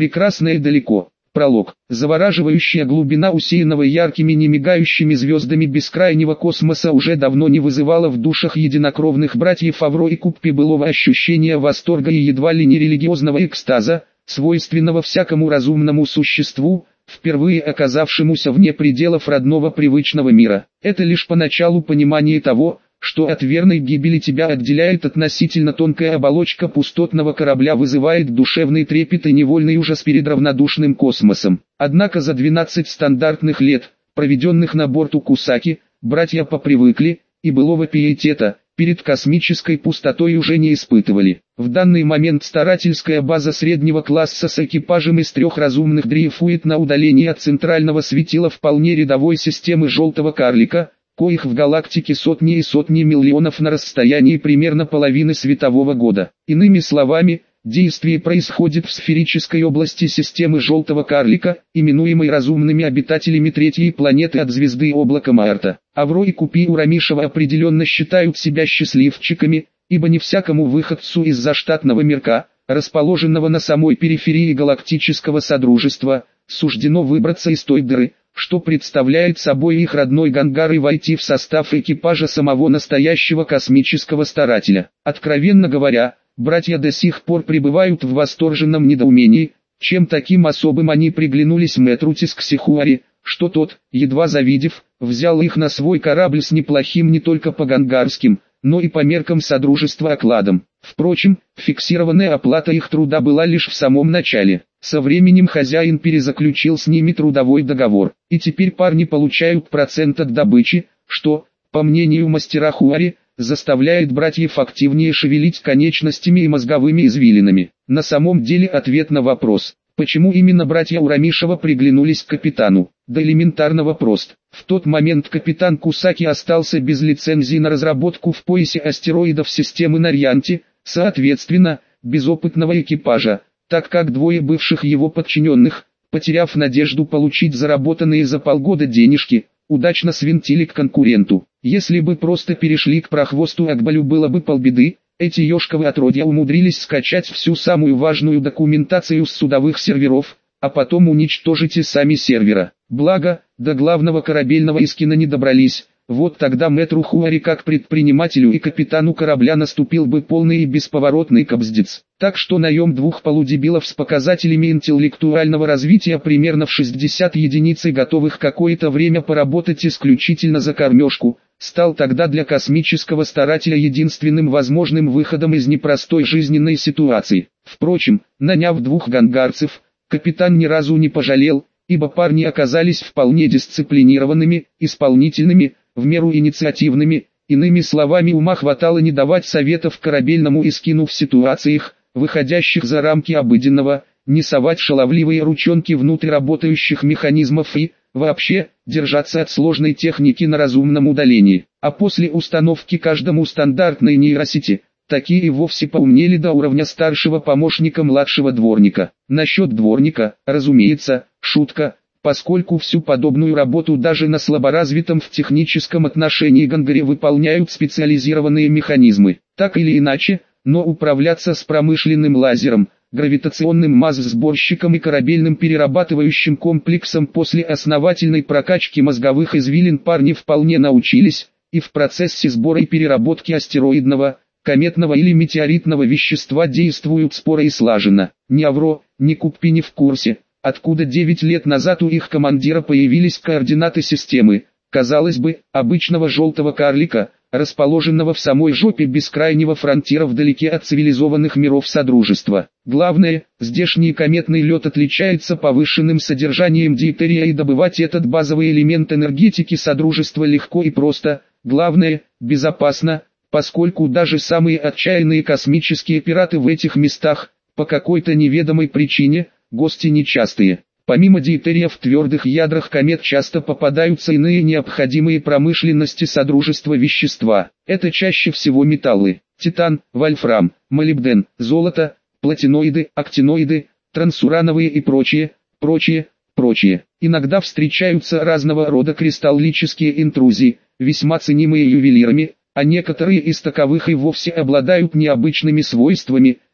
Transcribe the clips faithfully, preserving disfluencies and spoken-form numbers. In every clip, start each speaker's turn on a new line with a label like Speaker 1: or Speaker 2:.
Speaker 1: прекрасное далеко. Пролог. Завораживающая глубина усеянного яркими немигающими звездами бескрайнего космоса уже давно не вызывала в душах единокровных братьев Фавро и Куппи былого ощущения восторга и едва ли не религиозного экстаза, свойственного всякому разумному существу, впервые оказавшемуся вне пределов родного привычного мира. Это лишь поначалу понимание того, что от верной гибели тебя отделяет относительно тонкая оболочка пустотного корабля, вызывает душевный трепет и невольный ужас перед равнодушным космосом. Однако за двенадцать стандартных лет, проведенных на борту Кусаки, братья попривыкли, и былого пиетета перед космической пустотой уже не испытывали. В данный момент старательская база среднего класса с экипажем из трех разумных дрейфует на удалении от центрального светила вполне рядовой системы желтого карлика, коих в галактике сотни и сотни миллионов на расстоянии примерно половины светового года. Иными словами, действие происходит в сферической области системы желтого карлика, именуемой разумными обитателями третьей планеты от звезды облака Марта. Авро и Купи Урамишева определенно считают себя счастливчиками, ибо не всякому выходцу из заштатного мирка, расположенного на самой периферии галактического содружества, суждено выбраться из той дыры, что представляет собой их родной Гангар, и войти в состав экипажа самого настоящего космического старателя. Откровенно говоря, братья до сих пор пребывают в восторженном недоумении, чем таким особым они приглянулись мэтру Тисксихуари, что тот, едва завидев, взял их на свой корабль с неплохим не только по гангарским, но и по меркам содружества окладом. Впрочем, фиксированная оплата их труда была лишь в самом начале. Со временем хозяин перезаключил с ними трудовой договор, и теперь парни получают процент от добычи, что, по мнению мастера Хуари, заставляет братьев активнее шевелить конечностями и мозговыми извилинами. На самом деле ответ на вопрос, почему именно братья Урамишева приглянулись к капитану, да элементарного прост. В тот момент капитан Кусаки остался без лицензии на разработку в поясе астероидов системы Нарьянти, соответственно, без опытного экипажа, так как двое бывших его подчиненных, потеряв надежду получить заработанные за полгода денежки, удачно свинтили к конкуренту. Если бы просто перешли к прохвосту Акбалю, было бы полбеды. Эти ёшковы отродья умудрились скачать всю самую важную документацию с судовых серверов, а потом уничтожить и сами сервера. Благо, до главного корабельного эскина не добрались. Вот тогда мэтру Хуари как предпринимателю и капитану корабля наступил бы полный и бесповоротный кобздец. Так что наем двух полудебилов с показателями интеллектуального развития примерно в шестьдесят единиц, готовых какое-то время поработать исключительно за кормежку, стал тогда для космического старателя единственным возможным выходом из непростой жизненной ситуации. Впрочем, наняв двух гангарцев, капитан ни разу не пожалел, ибо парни оказались вполне дисциплинированными, исполнительными, в меру инициативными, иными словами, ума хватало не давать советов корабельному эскину в ситуациях, выходящих за рамки обыденного, не совать шаловливые ручонки внутрь работающих механизмов и, вообще, держаться от сложной техники на разумном удалении. А после установки каждому стандартной нейросети, такие и вовсе поумнели до уровня старшего помощника младшего дворника. Насчет дворника, разумеется, шутка, поскольку всю подобную работу даже на слаборазвитом в техническом отношении Гангаре выполняют специализированные механизмы. Так или иначе, но управляться с промышленным лазером, гравитационным маз-сборщиком и корабельным перерабатывающим комплексом после основательной прокачки мозговых извилин парни вполне научились, и в процессе сбора и переработки астероидного, кометного или метеоритного вещества действуют споро и слаженно. Ни Авро, ни Куппи не в курсе, откуда девять лет назад у их командира появились координаты системы, казалось бы, обычного желтого карлика, расположенного в самой жопе бескрайнего фронтира вдалеке от цивилизованных миров Содружества. Главное, здешний кометный лед отличается повышенным содержанием дейтерия, и добывать этот базовый элемент энергетики Содружества легко и просто, главное, безопасно, поскольку даже самые отчаянные космические пираты в этих местах, по какой-то неведомой причине, гости нечастые. Помимо дейтерия в твердых ядрах комет часто попадаются иные необходимые промышленности Содружества вещества. Это чаще всего металлы: титан, вольфрам, молибден, золото, платиноиды, актиноиды, трансурановые и прочее, прочее, прочее. Иногда встречаются разного рода кристаллические интрузии, весьма ценимые ювелирами, а некоторые из таковых и вовсе обладают необычными свойствами,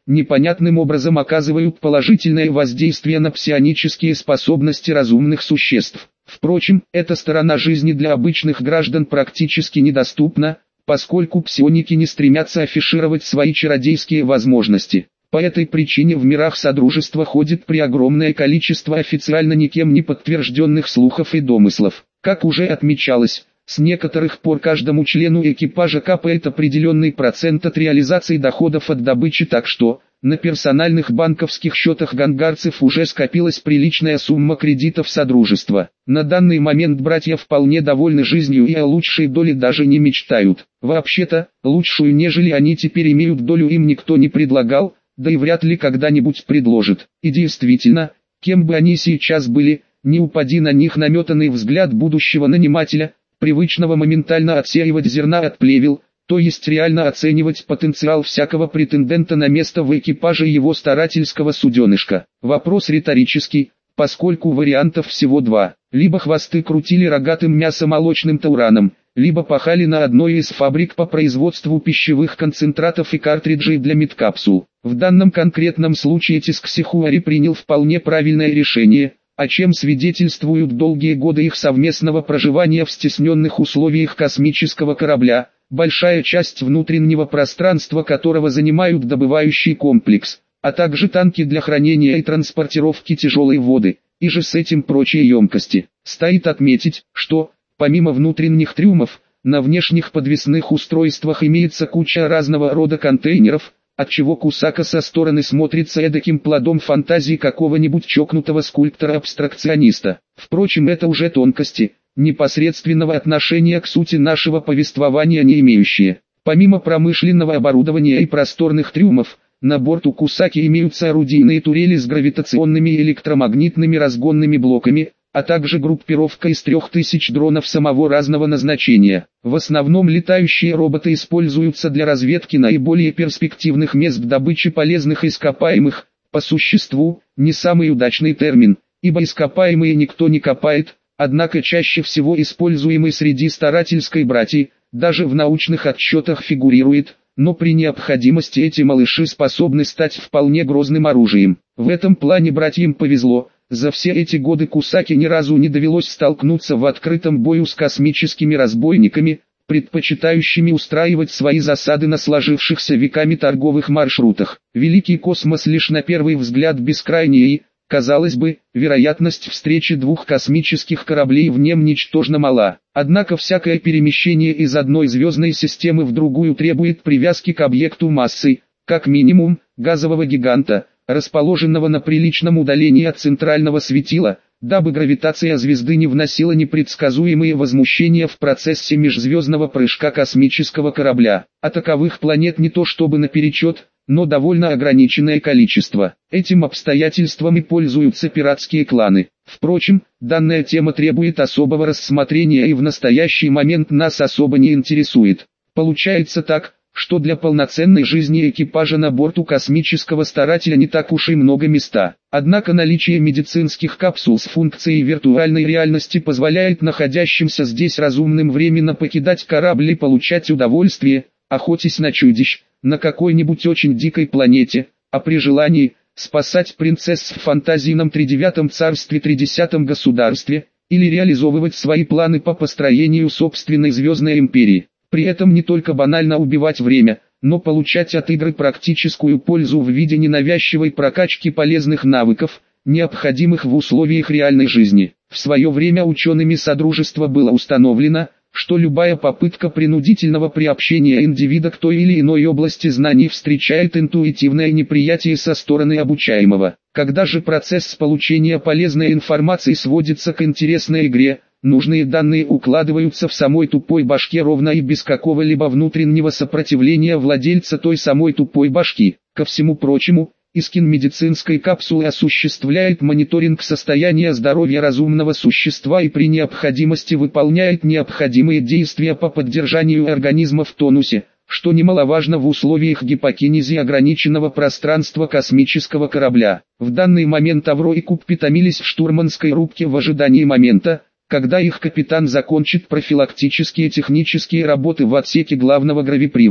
Speaker 1: непонятным образом оказывают положительное воздействие на псионические способности разумных существ. Впрочем, эта сторона жизни для обычных граждан практически недоступна, поскольку псионики не стремятся афишировать свои чародейские возможности. По этой причине в мирах Содружества ходит преогромное количество официально никем не подтвержденных слухов и домыслов. Как уже отмечалось, с некоторых пор каждому члену экипажа капает определенный процент от реализации доходов от добычи, так что на персональных банковских счетах гангарцев уже скопилась приличная сумма кредитов Содружества. На данный момент братья вполне довольны жизнью и о лучшей доле даже не мечтают. Вообще-то, лучшую нежели они теперь имеют долю им никто не предлагал, да и вряд ли когда-нибудь предложит. И действительно, кем бы они сейчас были, не упади на них наметанный взгляд будущего нанимателя, привычного моментально отсеивать зерна от плевел, то есть реально оценивать потенциал всякого претендента на место в экипаже его старательского суденышка. Вопрос риторический, поскольку вариантов всего два. Либо хвосты крутили рогатым мясомолочным таураном, либо пахали на одной из фабрик по производству пищевых концентратов и картриджей для медкапсул. В данном конкретном случае Тисксихуари принял вполне правильное решение, о чем свидетельствуют долгие годы их совместного проживания в стесненных условиях космического корабля, большая часть внутреннего пространства которого занимают добывающий комплекс, а также танки для хранения и транспортировки тяжелой воды, и же с этим прочие емкости. Стоит отметить, что, помимо внутренних трюмов, на внешних подвесных устройствах имеется куча разного рода контейнеров, отчего Кусака со стороны смотрится эдаким плодом фантазии какого-нибудь чокнутого скульптора-абстракциониста. Впрочем, это уже тонкости, непосредственного отношения к сути нашего повествования не имеющие. Помимо промышленного оборудования и просторных трюмов, на борту Кусаки имеются орудийные турели с гравитационными и электромагнитными разгонными блоками, а также группировка из трех тысяч дронов самого разного назначения. В основном летающие роботы используются для разведки наиболее перспективных мест добычи полезных ископаемых. По существу, не самый удачный термин, ибо ископаемые никто не копает, однако чаще всего используемый среди старательской братьи, даже в научных отчетах фигурирует, но при необходимости эти малыши способны стать вполне грозным оружием. В этом плане братьям повезло. За все эти годы Кусаки ни разу не довелось столкнуться в открытом бою с космическими разбойниками, предпочитающими устраивать свои засады на сложившихся веками торговых маршрутах. Великий космос лишь на первый взгляд бескрайний и, казалось бы, вероятность встречи двух космических кораблей в нем ничтожно мала. Однако всякое перемещение из одной звездной системы в другую требует привязки к объекту массой, как минимум, газового гиганта, расположенного на приличном удалении от центрального светила, дабы гравитация звезды не вносила непредсказуемые возмущения в процессе межзвездного прыжка космического корабля. А таковых планет не то чтобы наперечет, но довольно ограниченное количество. Этим обстоятельством и пользуются пиратские кланы. Впрочем, данная тема требует особого рассмотрения и в настоящий момент нас особо не интересует. Получается так, что для полноценной жизни экипажа на борту космического старателя не так уж и много места. Однако наличие медицинских капсул с функцией виртуальной реальности позволяет находящимся здесь разумным временно покидать корабль и получать удовольствие, охотясь на чудищ, на какой-нибудь очень дикой планете, а при желании, спасать принцесс в фантазийном тридевятом царстве тридесятом государстве, или реализовывать свои планы по построению собственной звездной империи. При этом не только банально убивать время, но получать от игры практическую пользу в виде ненавязчивой прокачки полезных навыков, необходимых в условиях реальной жизни. В свое время учеными Содружества было установлено, что любая попытка принудительного приобщения индивида к той или иной области знаний встречает интуитивное неприятие со стороны обучаемого. Когда же процесс получения полезной информации сводится к интересной игре, нужные данные укладываются в самой тупой башке ровно и без какого-либо внутреннего сопротивления владельца той самой тупой башки. Ко всему прочему, Искин медицинской капсулы осуществляет мониторинг состояния здоровья разумного существа и при необходимости выполняет необходимые действия по поддержанию организма в тонусе, что немаловажно в условиях гипокинезии ограниченного пространства космического корабля. В данный момент Авро и Куппи томились в штурманской рубке в ожидании момента, когда их капитан закончит профилактические технические работы в отсеке главного гравипривода.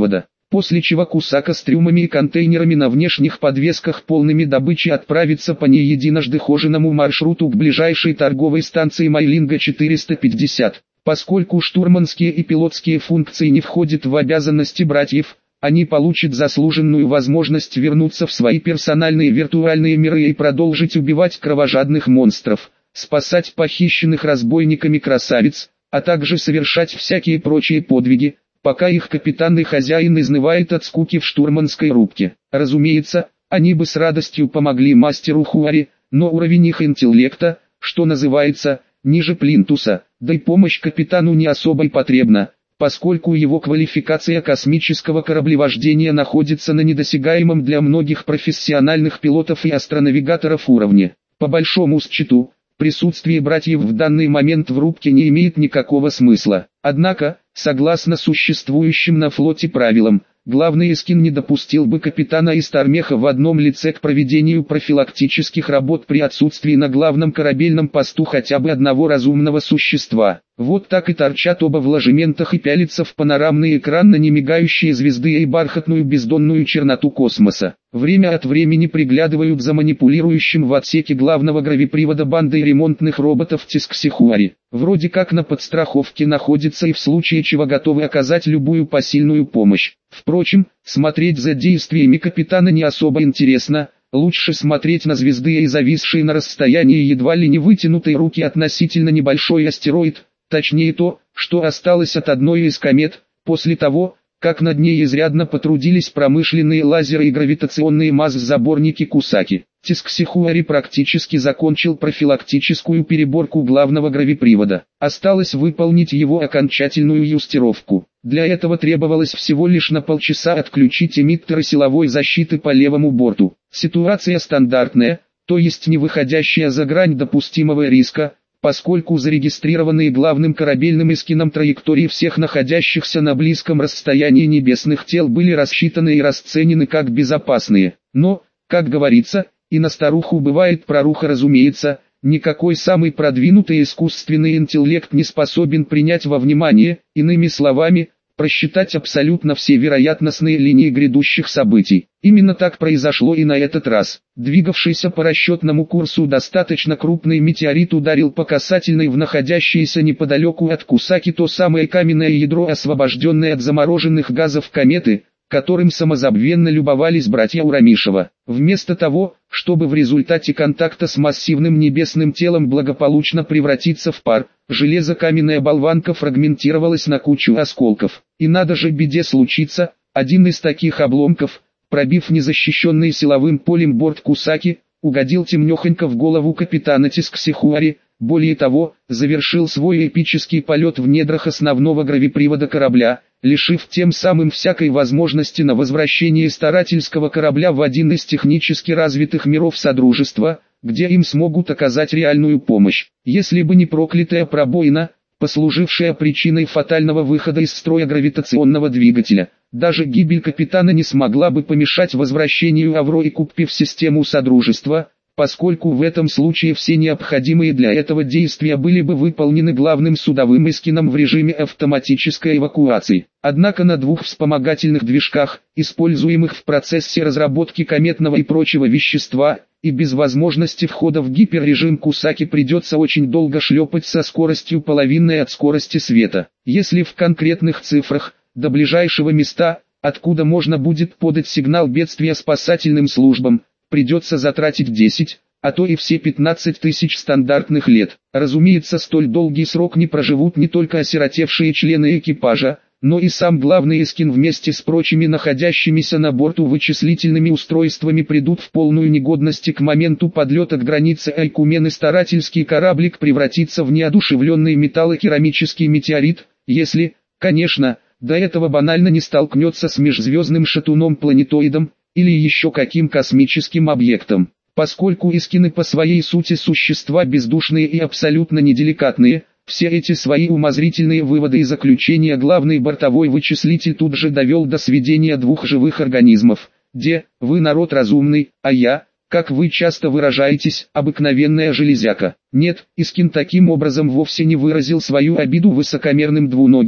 Speaker 1: после чего Кусака с трюмами и контейнерами на внешних подвесках полными добычи отправится по не единожды хоженому маршруту к ближайшей торговой станции Майлинга четыреста пятьдесят. Поскольку штурманские и пилотские функции не входят в обязанности братьев, они получат заслуженную возможность вернуться в свои персональные виртуальные миры и продолжить убивать кровожадных монстров, спасать похищенных разбойниками красавиц, а также совершать всякие прочие подвиги, пока их капитан и хозяин изнывает от скуки в штурманской рубке. Разумеется, они бы с радостью помогли мастеру Хуари, но уровень их интеллекта, что называется, ниже плинтуса, да и помощь капитану не особо и потребна, поскольку его квалификация космического кораблевождения находится на недосягаемом для многих профессиональных пилотов и астронавигаторов уровне. По большому счету, присутствие братьев в данный момент в рубке не имеет никакого смысла. Однако, согласно существующим на флоте правилам, главный Искин не допустил бы капитана и Стармеха в одном лице к проведению профилактических работ при отсутствии на главном корабельном посту хотя бы одного разумного существа. Вот так и торчат оба в ложементах и пялятся в панорамный экран на немигающие звезды и бархатную бездонную черноту космоса. Время от времени приглядывают за манипулирующим в отсеке главного гравипривода бандой ремонтных роботов Тисксихуари. Вроде как на подстраховке находится и в случае чего готовы оказать любую посильную помощь. Впрочем, смотреть за действиями капитана не особо интересно. Лучше смотреть на звезды и зависшие на расстоянии едва ли не вытянутые руки относительно небольшой астероид, точнее то, что осталось от одной из комет, после того, как над ней изрядно потрудились промышленные лазеры и гравитационные масс-заборники Кусаки. Тисксихуари практически закончил профилактическую переборку главного гравипривода. Осталось выполнить его окончательную юстировку. Для этого требовалось всего лишь на полчаса отключить эмиттеры силовой защиты по левому борту. Ситуация стандартная, то есть не выходящая за грань допустимого риска, поскольку зарегистрированные главным корабельным Искином траектории всех находящихся на близком расстоянии небесных тел были рассчитаны и расценены как безопасные. Но, как говорится, и на старуху бывает проруха, разумеется, никакой самый продвинутый искусственный интеллект не способен принять во внимание, иными словами, просчитать абсолютно все вероятностные линии грядущих событий. Именно так произошло и на этот раз. Двигавшийся по расчетному курсу достаточно крупный метеорит ударил по касательной в находящееся неподалеку от Кусаки то самое каменное ядро, освобожденное от замороженных газов кометы, которым самозабвенно любовались братья Урамишева. Вместо того, чтобы в результате контакта с массивным небесным телом благополучно превратиться в пар, железокаменная болванка фрагментировалась на кучу осколков. И надо же беде случиться, один из таких обломков, пробив незащищенный силовым полем борт Кусаки, угодил темнехонько в голову капитана Тисксихуари, более того, завершил свой эпический полет в недрах основного гравипривода корабля, лишив тем самым всякой возможности на возвращение старательского корабля в один из технически развитых миров Содружества, где им смогут оказать реальную помощь. Если бы не проклятая пробоина, послужившая причиной фатального выхода из строя гравитационного двигателя, даже гибель капитана не смогла бы помешать возвращению Авро и Куппи в систему Содружества, поскольку в этом случае все необходимые для этого действия были бы выполнены главным судовым Искином в режиме автоматической эвакуации. Однако на двух вспомогательных движках, используемых в процессе разработки кометного и прочего вещества, и без возможности входа в гиперрежим Кусаки придется очень долго шлепать со скоростью половинной от скорости света. Если в конкретных цифрах, до ближайшего места, откуда можно будет подать сигнал бедствия спасательным службам, придется затратить десять, а то и все пятнадцать тысяч стандартных лет. Разумеется, столь долгий срок не проживут не только осиротевшие члены экипажа, но и сам главный Искин вместе с прочими находящимися на борту вычислительными устройствами придут в полную негодность, и к моменту подлета к границе Айкумены старательский кораблик превратится в неодушевленный металлокерамический метеорит, если, конечно, до этого банально не столкнется с межзвездным шатуном-планетоидом, или еще каким космическим объектом. Поскольку Искины по своей сути существа бездушные и абсолютно неделикатные, все эти свои умозрительные выводы и заключения главный бортовой вычислитель тут же довел до сведения двух живых организмов. Де, вы народ разумный, а я, как вы часто выражаетесь, обыкновенная железяка. Нет, Искин таким образом вовсе не выразил свою обиду высокомерным двуногим,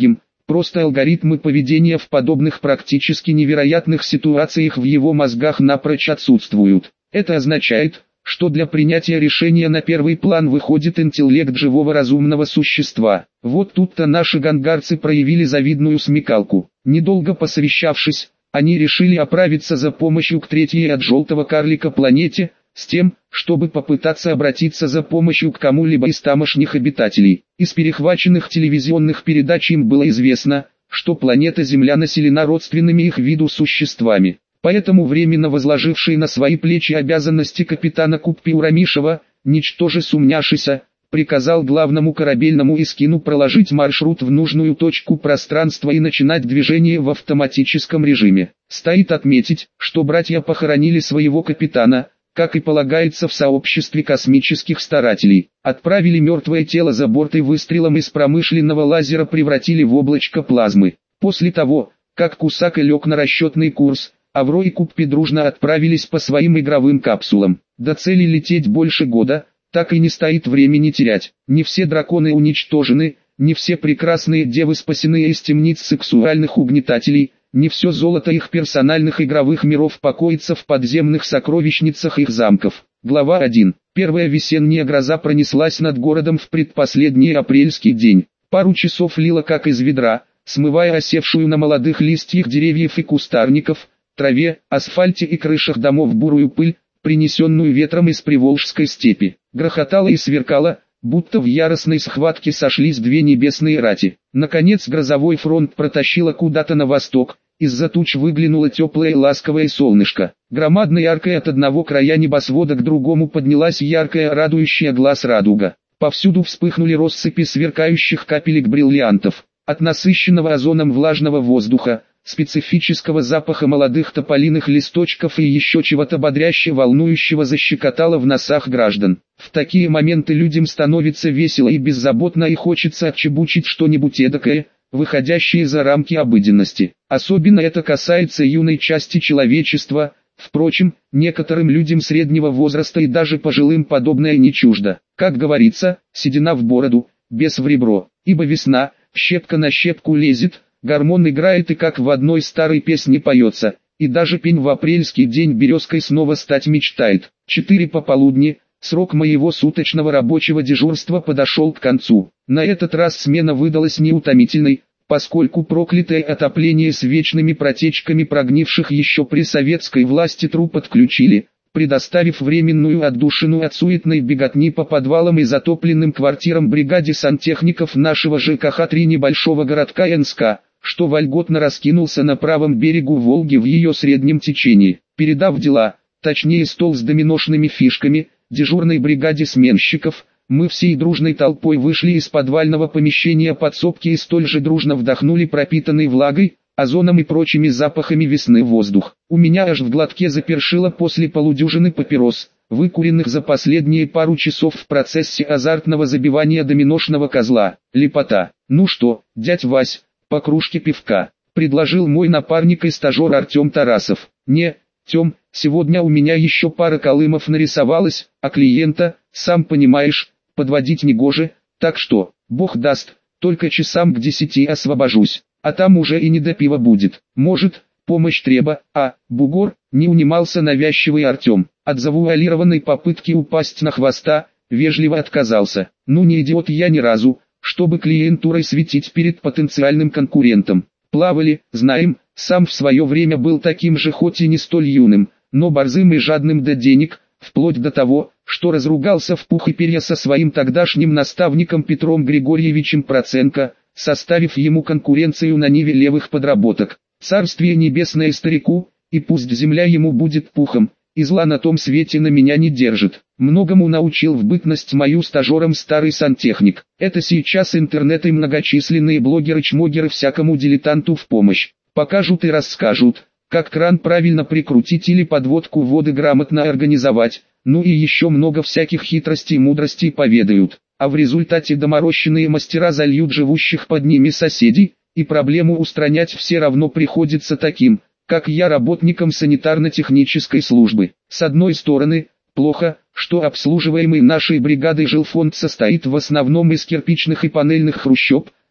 Speaker 1: Просто алгоритмы поведения в подобных практически невероятных ситуациях в его мозгах напрочь отсутствуют. Это означает, что для принятия решения на первый план выходит интеллект живого разумного существа. Вот тут-то наши гангарцы проявили завидную смекалку. Недолго посовещавшись, они решили отправиться за помощью к третьей от желтого карлика планете, с тем, чтобы попытаться обратиться за помощью к кому-либо из тамошних обитателей. Из перехваченных телевизионных передач им было известно, что планета Земля населена родственными их виду существами. Поэтому временно возложивший на свои плечи обязанности капитана Куппи Урамишева, ничтоже сумняшися, приказал главному корабельному эскину проложить маршрут в нужную точку пространства и начинать движение в автоматическом режиме. Стоит отметить, что братья похоронили своего капитана, как и полагается в сообществе космических старателей. Отправили мертвое тело за борт и выстрелом из промышленного лазера превратили в облачко плазмы. После того, как Кусака лег на расчетный курс, Авро и Куппи дружно отправились по своим игровым капсулам. До цели лететь больше года, так и не стоит времени терять. Не все драконы уничтожены, не все прекрасные девы спасены из темниц сексуальных угнетателей, не все золото их персональных игровых миров покоится в подземных сокровищницах их замков. Глава один. Первая весенняя гроза пронеслась над городом в предпоследний апрельский день. Пару часов лила как из ведра, смывая осевшую на молодых листьях деревьев и кустарников, траве, асфальте и крышах домов бурую пыль, принесенную ветром из Приволжской степи. Грохотало и сверкало, будто в яростной схватке сошлись две небесные рати. Наконец грозовой фронт протащило куда-то на восток, из-за туч выглянуло теплое и ласковое солнышко. Громадной аркой от одного края небосвода к другому поднялась яркая радующая глаз радуга. Повсюду вспыхнули россыпи сверкающих капелек бриллиантов. От насыщенного озоном влажного воздуха, специфического запаха молодых тополиных листочков и еще чего-то бодряще волнующего защекотало в носах граждан. В такие моменты людям становится весело и беззаботно и хочется отчебучить что-нибудь эдакое, выходящее за рамки обыденности. Особенно это касается юной части человечества, впрочем, некоторым людям среднего возраста и даже пожилым подобное не чуждо. Как говорится, седина в бороду, бес в ребро, ибо весна, щепка на щепку лезет, гормон играет и как в одной старой песне поется, и даже пень в апрельский день березкой снова стать мечтает. Четыре пополудни, срок моего суточного рабочего дежурства подошел к концу. На этот раз смена выдалась неутомительной, поскольку проклятое отопление с вечными протечками прогнивших еще при советской власти труб отключили, предоставив временную отдушину от суетной беготни по подвалам и затопленным квартирам бригаде сантехников нашего ЖКХ три небольшого городка Энска, что вольготно раскинулся на правом берегу Волги в ее среднем течении. Передав дела, точнее стол с доминошными фишками, дежурной бригаде сменщиков, мы всей дружной толпой вышли из подвального помещения подсобки и столь же дружно вдохнули пропитанный влагой, озоном и прочими запахами весны воздух. У меня аж в глотке запершило после полудюжины папирос, выкуренных за последние пару часов в процессе азартного забивания доминошного козла. Лепота. «Ну что, дядь Вась, по кружке пивка», — предложил мой напарник и стажер Артем Тарасов. «Не, Тем, сегодня у меня еще пара колымов нарисовалась, а клиента, сам понимаешь, подводить негоже, так что, бог даст, только часам к десяти освобожусь, а там уже и не до пива будет. Может, помощь треба, а, бугор?» — не унимался навязчивый Артем. От завуалированной попытки упасть на хвоста, вежливо отказался. «Ну не идиот я ни разу, чтобы клиентурой светить перед потенциальным конкурентом. Плавали, знаем, сам в свое время был таким же, хоть и не столь юным, но борзым и жадным до денег, вплоть до того, что разругался в пух и перья со своим тогдашним наставником Петром Григорьевичем Проценко, составив ему конкуренцию на ниве левых подработок. Царствие небесное старику, и пусть земля ему будет пухом, и зла на том свете на меня не держит. Многому научил в бытность мою стажером старый сантехник. Это сейчас интернет и многочисленные блогеры-чмогеры всякому дилетанту в помощь. Покажут и расскажут, как кран правильно прикрутить или подводку воды грамотно организовать, ну и еще много всяких хитростей и мудростей поведают. А в результате доморощенные мастера зальют живущих под ними соседей, и проблему устранять все равно приходится таким, как я, работникам санитарно-технической службы. С одной стороны, плохо, что обслуживаемый нашей бригадой жилфонд состоит в основном из кирпичных и панельных хрущоб,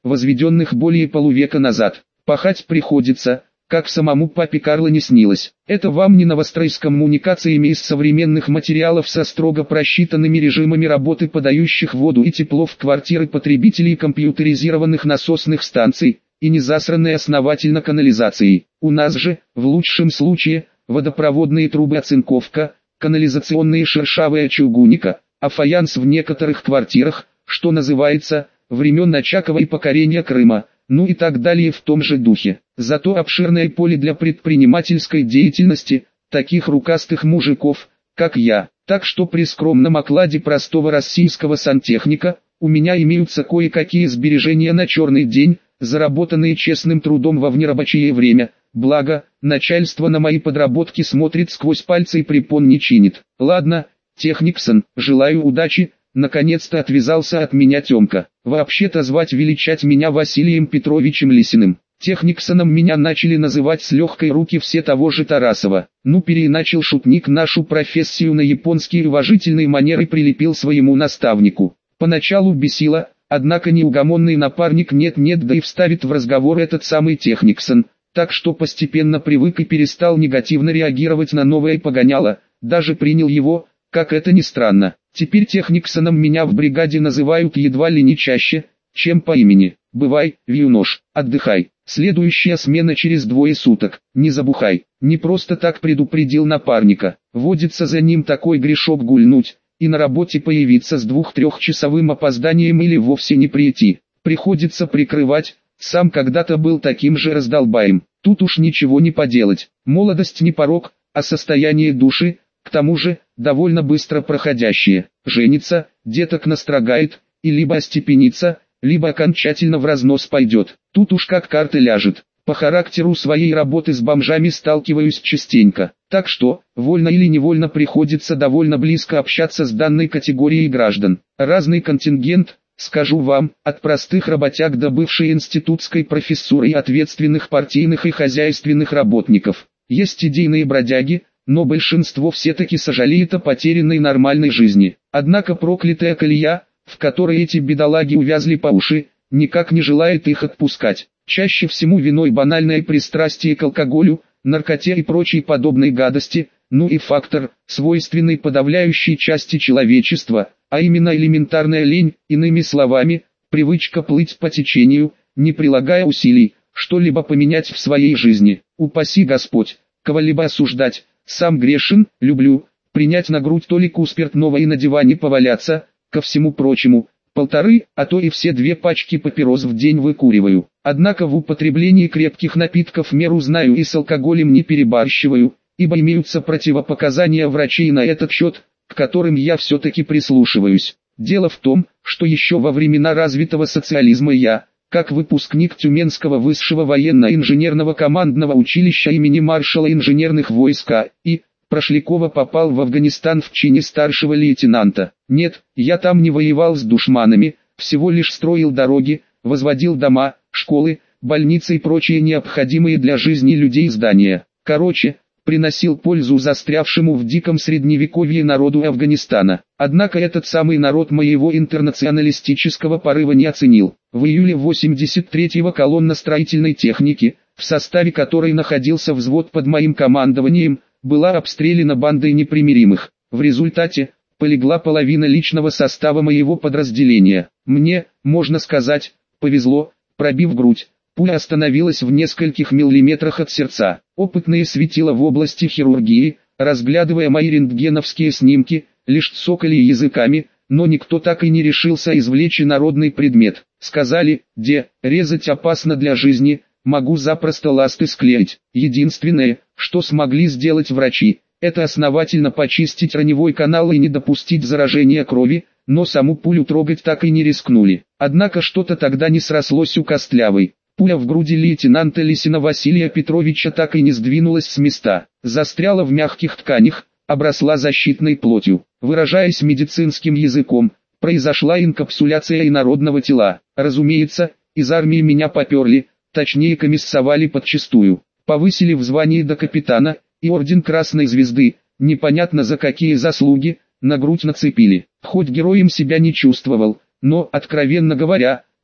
Speaker 1: возведенных более полувека назад. Пахать приходится, как самому папе Карло не снилось. Это вам не новострой с коммуникациями из современных материалов со строго просчитанными режимами работы подающих воду и тепло в квартиры потребителей компьютеризированных насосных станций, и не засранной основательно канализацией. У нас же, в лучшем случае, водопроводные трубы оцинковка, канализационные шершавая чугунника, а фаянс в некоторых квартирах, что называется, времен Очакова и покорения Крыма, ну и так далее в том же духе. Зато обширное поле для предпринимательской деятельности, таких рукастых мужиков, как я. Так что при скромном окладе простого российского сантехника, у меня имеются кое-какие сбережения на черный день, заработанные честным трудом во внерабочее время, благо, начальство на мои подработки смотрит сквозь пальцы и препон не чинит. Ладно, Техниксон, желаю удачи. Наконец-то отвязался от меня Тёмка. Вообще-то звать величать меня Василием Петровичем Лисиным. Техниксоном меня начали называть с легкой руки все того же Тарасова. Ну переиначил шутник нашу профессию на японские уважительные манеры, прилепил своему наставнику. Поначалу бесило, однако неугомонный напарник нет-нет да и вставит в разговор этот самый Техниксон, так что постепенно привык и перестал негативно реагировать на новое погоняло, даже принял его, как это ни странно. Теперь Техниксоном меня в бригаде называют едва ли не чаще, чем по имени. Бывай, Вьюнош, отдыхай. Следующая смена через двое суток. Не забухай. Не просто так предупредил напарника. Водится за ним такой грешок гульнуть, и на работе появиться с двух-трехчасовым опозданием или вовсе не прийти. Приходится прикрывать, сам когда-то был таким же раздолбаем. Тут уж ничего не поделать. Молодость не порок, а состояние души, к тому же, довольно быстро проходящие. Женится, деток настрогает, и либо остепенится, либо окончательно в разнос пойдет. Тут уж как карты ляжет. По характеру своей работы с бомжами сталкиваюсь частенько. Так что, вольно или невольно приходится довольно близко общаться с данной категорией граждан. Разный контингент, скажу вам, от простых работяг до бывшей институтской профессуры и ответственных партийных и хозяйственных работников. Есть идейные бродяги, но большинство все-таки сожалеет о потерянной нормальной жизни. Однако проклятая колея, в которой эти бедолаги увязли по уши, никак не желает их отпускать. Чаще всему виной банальное пристрастие к алкоголю, наркоте и прочей подобной гадости, ну и фактор, свойственный подавляющей части человечества, а именно элементарная лень, иными словами, привычка плыть по течению, не прилагая усилий, что-либо поменять в своей жизни. Упаси Господь, кого-либо осуждать. Сам грешен, люблю, принять на грудь толику спиртного и на диване поваляться, ко всему прочему, полторы, а то и все две пачки папирос в день выкуриваю. Однако в употреблении крепких напитков меру знаю и с алкоголем не перебарщиваю, ибо имеются противопоказания врачей на этот счет, к которым я все-таки прислушиваюсь. Дело в том, что еще во времена развитого социализма я, как выпускник Тюменского высшего военно-инженерного командного училища имени маршала инженерных войск А И Прошлякова попал в Афганистан в чине старшего лейтенанта. Нет, я там не воевал с душманами, всего лишь строил дороги, возводил дома, школы, больницы и прочие необходимые для жизни людей здания. Короче, приносил пользу застрявшему в диком средневековье народу Афганистана. Однако этот самый народ моего интернационалистического порыва не оценил. В июле восемьдесят третьего колонна строительной техники, в составе которой находился взвод под моим командованием, была обстреляна бандой непримиримых. В результате, полегла половина личного состава моего подразделения. Мне, можно сказать, повезло, пробив грудь. Пуля остановилась в нескольких миллиметрах от сердца. Опытные светила в области хирургии, разглядывая мои рентгеновские снимки, лишь цокали языками, но никто так и не решился извлечь инородный предмет. Сказали, де, резать опасно для жизни, могу запросто ласты склеить. Единственное, что смогли сделать врачи, это основательно почистить раневой канал и не допустить заражения крови, но саму пулю трогать так и не рискнули. Однако что-то тогда не срослось у Костлявой. Пуля в груди лейтенанта Лисина Василия Петровича так и не сдвинулась с места, застряла в мягких тканях, обросла защитной плотью. Выражаясь медицинским языком, произошла инкапсуляция инородного тела. Разумеется, из армии меня поперли, точнее комиссовали подчистую. Повысили в звании до капитана, и орден Красной Звезды, непонятно за какие заслуги, на грудь нацепили. Хоть героем себя не чувствовал, но, откровенно говоря,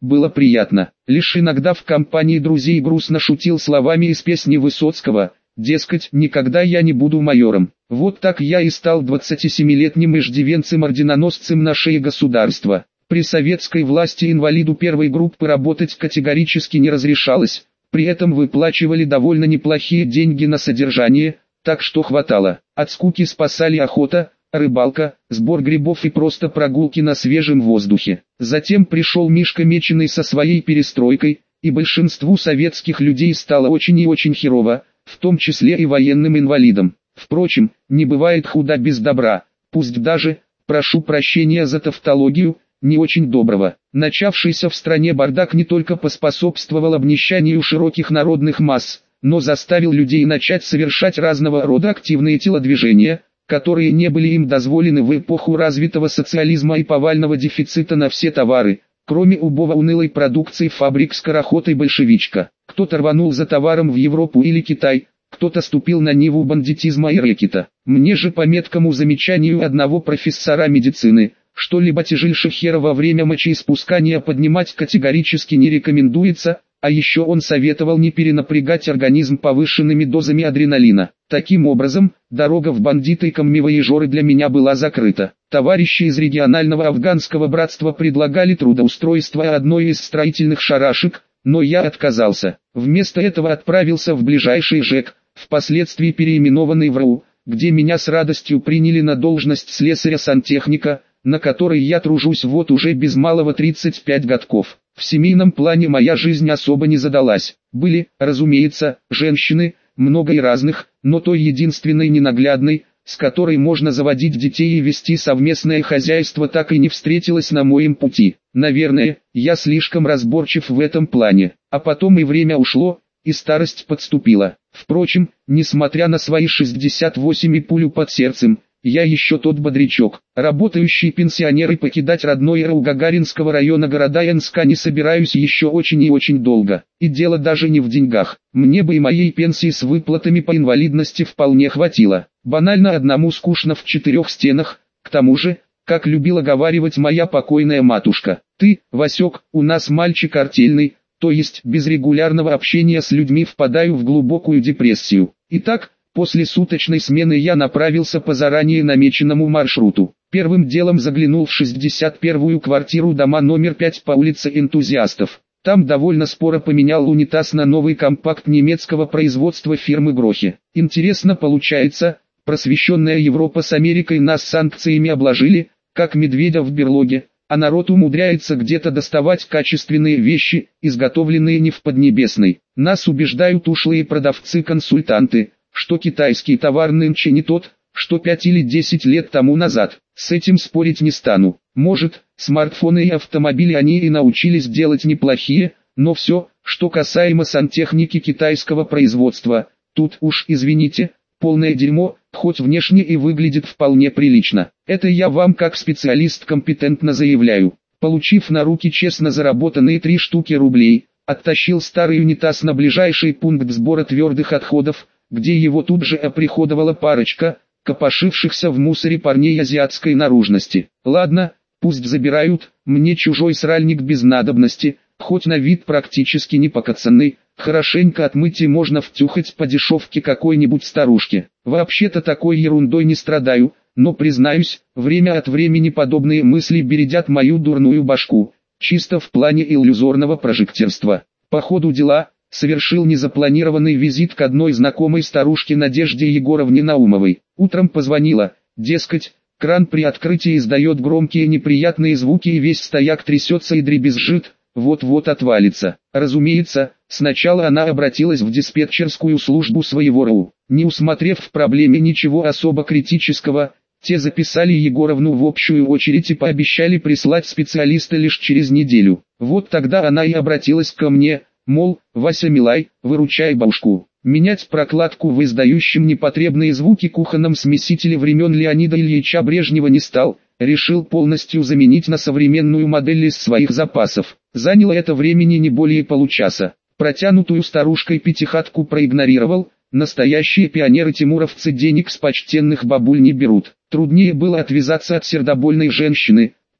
Speaker 1: было приятно. Лишь иногда в компании друзей грустно шутил словами из песни Высоцкого, дескать, никогда я не буду майором. Вот так я и стал двадцатисемилетним иждивенцем-орденоносцем на шее государства. При советской власти инвалиду первой группы работать категорически не разрешалось, при этом выплачивали довольно неплохие деньги на содержание, так что хватало. От скуки спасали охота, рыбалка, сбор грибов и просто прогулки на свежем воздухе. Затем пришел Мишка Меченый со своей перестройкой, и большинству советских людей стало очень и очень херово, в том числе и военным инвалидам. Впрочем, не бывает худа без добра, пусть даже, прошу прощения за тавтологию, не очень доброго. Начавшийся в стране бардак не только поспособствовал обнищанию широких народных масс, но заставил людей начать совершать разного рода активные телодвижения, которые не были им дозволены в эпоху развитого социализма и повального дефицита на все товары, кроме убого-унылой продукции фабрик «Скороход» и «Большевичка». Кто-то рванул за товаром в Европу или Китай, кто-то ступил на ниву бандитизма и рэкета. Мне же по меткому замечанию одного профессора медицины, что-либо тяжельше хера во время мочеиспускания поднимать категорически не рекомендуется, а еще он советовал не перенапрягать организм повышенными дозами адреналина. Таким образом, дорога в бандиты и каммивояжеры для меня была закрыта. Товарищи из регионального афганского братства предлагали трудоустройство одной из строительных шарашек, но я отказался. Вместо этого отправился в ближайший ЖЭК, впоследствии переименованный в РАУ, где меня с радостью приняли на должность слесаря-сантехника, на которой я тружусь вот уже без малого тридцать пять годков. В семейном плане моя жизнь особо не задалась. Были, разумеется, женщины, много и разных, но той единственной ненаглядной, с которой можно заводить детей и вести совместное хозяйство, так и не встретилась на моем пути. Наверное, я слишком разборчив в этом плане. А потом и время ушло, и старость подступила. Впрочем, несмотря на свои шестьдесят восемь и пулю под сердцем, я еще тот бодрячок. Работающие пенсионеры покидать родной РАУ Гагаринского района города Энска не собираюсь еще очень и очень долго. И дело даже не в деньгах. Мне бы и моей пенсии с выплатами по инвалидности вполне хватило. Банально одному скучно в четырех стенах. К тому же, как любила говаривать моя покойная матушка, ты, Васек, у нас мальчик артельный, то есть без регулярного общения с людьми впадаю в глубокую депрессию. Итак, после суточной смены я направился по заранее намеченному маршруту. Первым делом заглянул в шестьдесят первую квартиру дома номер пять по улице Энтузиастов. Там довольно споро поменял унитаз на новый компакт немецкого производства фирмы Грохи. Интересно получается, просвещенная Европа с Америкой нас санкциями обложили, как медведя в берлоге, а народ умудряется где-то доставать качественные вещи, изготовленные не в Поднебесной. Нас убеждают ушлые продавцы-консультанты, что китайский товар нынче не тот, что пять или десять лет тому назад. С этим спорить не стану. Может, смартфоны и автомобили они и научились делать неплохие, но все, что касаемо сантехники китайского производства, тут уж извините, полное дерьмо, хоть внешне и выглядит вполне прилично. Это я вам как специалист компетентно заявляю. Получив на руки честно заработанные три штуки рублей, оттащил старый унитаз на ближайший пункт сбора твердых отходов, где его тут же оприходовала парочка, копошившихся в мусоре парней азиатской наружности. Ладно, пусть забирают, мне чужой сральник без надобности, хоть на вид практически не покоцанный, хорошенько отмыть и можно втюхать по дешевке какой-нибудь старушке. Вообще-то такой ерундой не страдаю, но признаюсь, время от времени подобные мысли бередят мою дурную башку, чисто в плане иллюзорного прожектерства. По ходу дела, совершил незапланированный визит к одной знакомой старушке Надежде Егоровне Наумовой. Утром позвонила, дескать, кран при открытии издает громкие неприятные звуки и весь стояк трясется и дребезжит, вот-вот отвалится. Разумеется, сначала она обратилась в диспетчерскую службу своего РАУ. Не усмотрев в проблеме ничего особо критического, те записали Егоровну в общую очередь и пообещали прислать специалиста лишь через неделю. Вот тогда она и обратилась ко мне, мол, Вася милай, выручай бабушку. Менять прокладку в издающем непотребные звуки кухонном смесителе времен Леонида Ильича Брежнева не стал, решил полностью заменить на современную модель из своих запасов. Заняло это времени не более получаса. Протянутую старушкой пятихатку проигнорировал, настоящие пионеры-тимуровцы денег с почтенных бабуль не берут. Труднее было отвязаться от сердобольной женщины,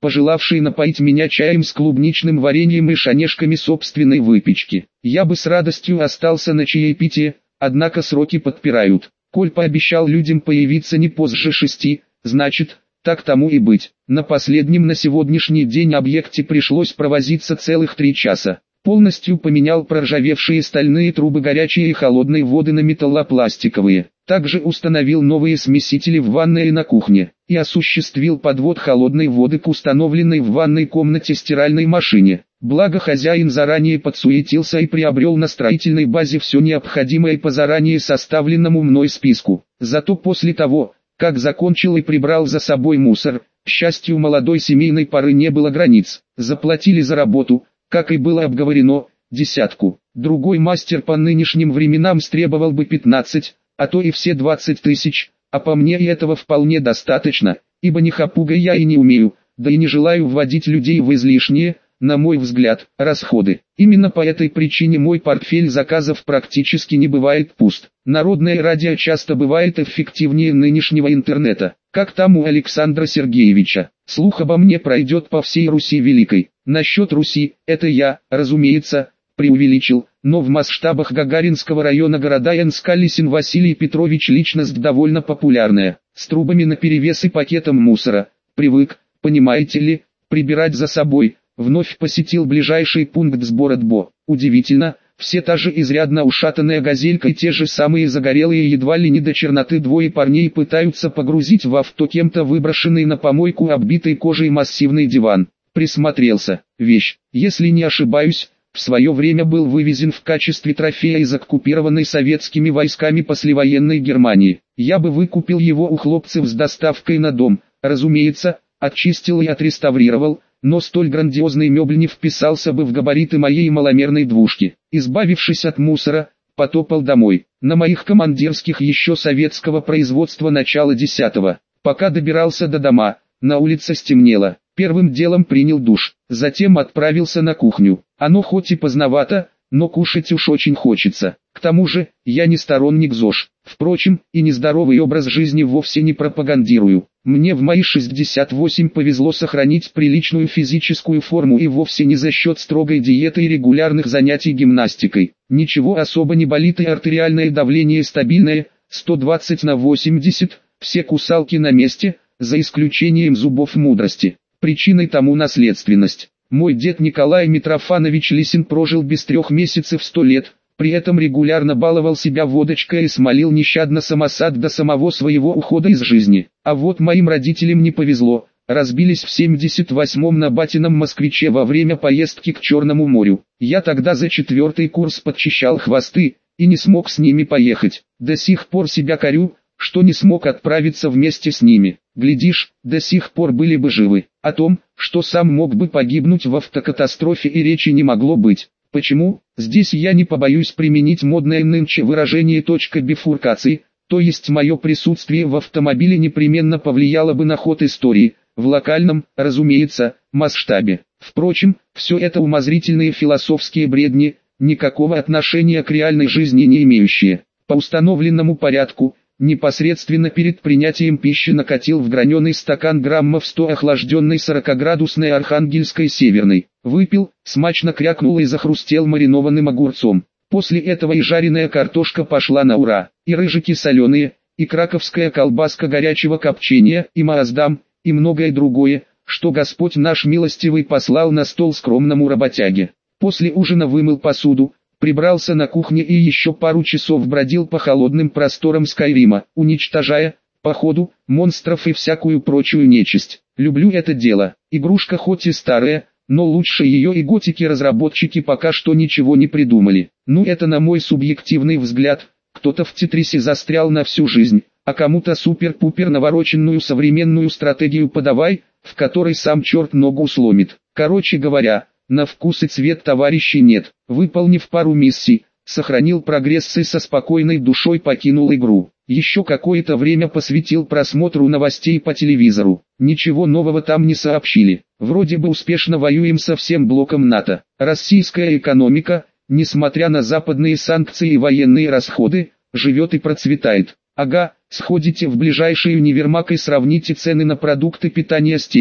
Speaker 1: пожелавший напоить меня чаем с клубничным вареньем и шанешками собственной выпечки. Я бы с радостью остался на чаепитие, однако сроки подпирают. Коль пообещал людям появиться не позже шести, значит, так тому и быть. На последнем на сегодняшний день объекте пришлось провозиться целых три часа. Полностью поменял проржавевшие стальные трубы горячей и холодной воды на металлопластиковые. Также установил новые смесители в ванной и на кухне. И осуществил подвод холодной воды к установленной в ванной комнате стиральной машине. Благо хозяин заранее подсуетился и приобрел на строительной базе все необходимое по заранее составленному мной списку. Зато после того, как закончил и прибрал за собой мусор, к счастью молодой семейной пары не было границ. Заплатили за работу, как и было обговорено, десятку. Другой мастер по нынешним временам стребовал бы пятнадцать, а то и все двадцать тысяч, а по мне и этого вполне достаточно, ибо не хапуга я и не умею, да и не желаю вводить людей в излишние, на мой взгляд, расходы. Именно по этой причине мой портфель заказов практически не бывает пуст. Народное радио часто бывает эффективнее нынешнего интернета, как там у Александра Сергеевича. Слух обо мне пройдет по всей Руси Великой. Насчет Руси, это я, разумеется, преувеличил, но в масштабах Гагаринского района города Энскалисин Василий Петрович личность довольно популярная, с трубами наперевес и пакетом мусора. Привык, понимаете ли, прибирать за собой. Вновь посетил ближайший пункт сбора ДБО. Удивительно, все та же изрядно ушатанная газелька и те же самые загорелые едва ли не до черноты двое парней пытаются погрузить в авто кем-то выброшенный на помойку оббитый кожей массивный диван. Присмотрелся. Вещь, если не ошибаюсь, в свое время был вывезен в качестве трофея из оккупированной советскими войсками послевоенной Германии. Я бы выкупил его у хлопцев с доставкой на дом, разумеется, очистил и отреставрировал, но столь грандиозный мебель не вписался бы в габариты моей маломерной двушки. Избавившись от мусора, потопал домой. На моих командирских еще советского производства начала десятого. Пока добирался до дома, на улице стемнело. Первым делом принял душ, затем отправился на кухню. Оно хоть и поздновато, но кушать уж очень хочется. К тому же, я не сторонник ЗОЖ. Впрочем, и нездоровый образ жизни вовсе не пропагандирую. Мне в мои шестьдесят восемь повезло сохранить приличную физическую форму и вовсе не за счет строгой диеты и регулярных занятий гимнастикой. Ничего особо не болит и артериальное давление стабильное, сто двадцать на восемьдесят, все кусалки на месте, за исключением зубов мудрости. Причиной тому наследственность. Мой дед Николай Митрофанович Лисин прожил без трех месяцев сто лет, при этом регулярно баловал себя водочкой и смолил нещадно самосад до самого своего ухода из жизни. А вот моим родителям не повезло, разбились в семьдесят восьмом на батином москвиче во время поездки к Черному морю. Я тогда за четвертый курс подчищал хвосты, и не смог с ними поехать. До сих пор себя корю, что не смог отправиться вместе с ними. Глядишь, до сих пор были бы живы. О том, что сам мог бы погибнуть в автокатастрофе, и речи не могло быть. Почему? Здесь я не побоюсь применить модное нынче выражение «точка бифуркации», то есть мое присутствие в автомобиле непременно повлияло бы на ход истории, в локальном, разумеется, масштабе. Впрочем, все это умозрительные философские бредни, никакого отношения к реальной жизни не имеющие. По установленному порядку, непосредственно перед принятием пищи накатил в граненый стакан граммов сто охлажденной сорокаградусной архангельской северной. Выпил, смачно крякнул и захрустел маринованным огурцом. После этого и жареная картошка пошла на ура, и рыжики соленые, и краковская колбаска горячего копчения, и мааздам, и многое другое, что Господь наш милостивый послал на стол скромному работяге. После ужина вымыл посуду, прибрался на кухне и еще пару часов бродил по холодным просторам Скайрима, уничтожая, по ходу, монстров и всякую прочую нечисть. Люблю это дело. Игрушка хоть и старая, но лучше ее и готики-разработчики пока что ничего не придумали. Ну это на мой субъективный взгляд, кто-то в Тетрисе застрял на всю жизнь, а кому-то супер-пупер навороченную современную стратегию подавай, в которой сам черт ногу сломит. Короче говоря, на вкус и цвет товарищей нет. Выполнив пару миссий, сохранил прогресс и со спокойной душой покинул игру. Еще какое-то время посвятил просмотру новостей по телевизору. Ничего нового там не сообщили. Вроде бы успешно воюем со всем блоком НАТО. Российская экономика, несмотря на западные санкции и военные расходы, живет и процветает. Ага, сходите в ближайший универмаг и сравните цены на продукты питания с теми,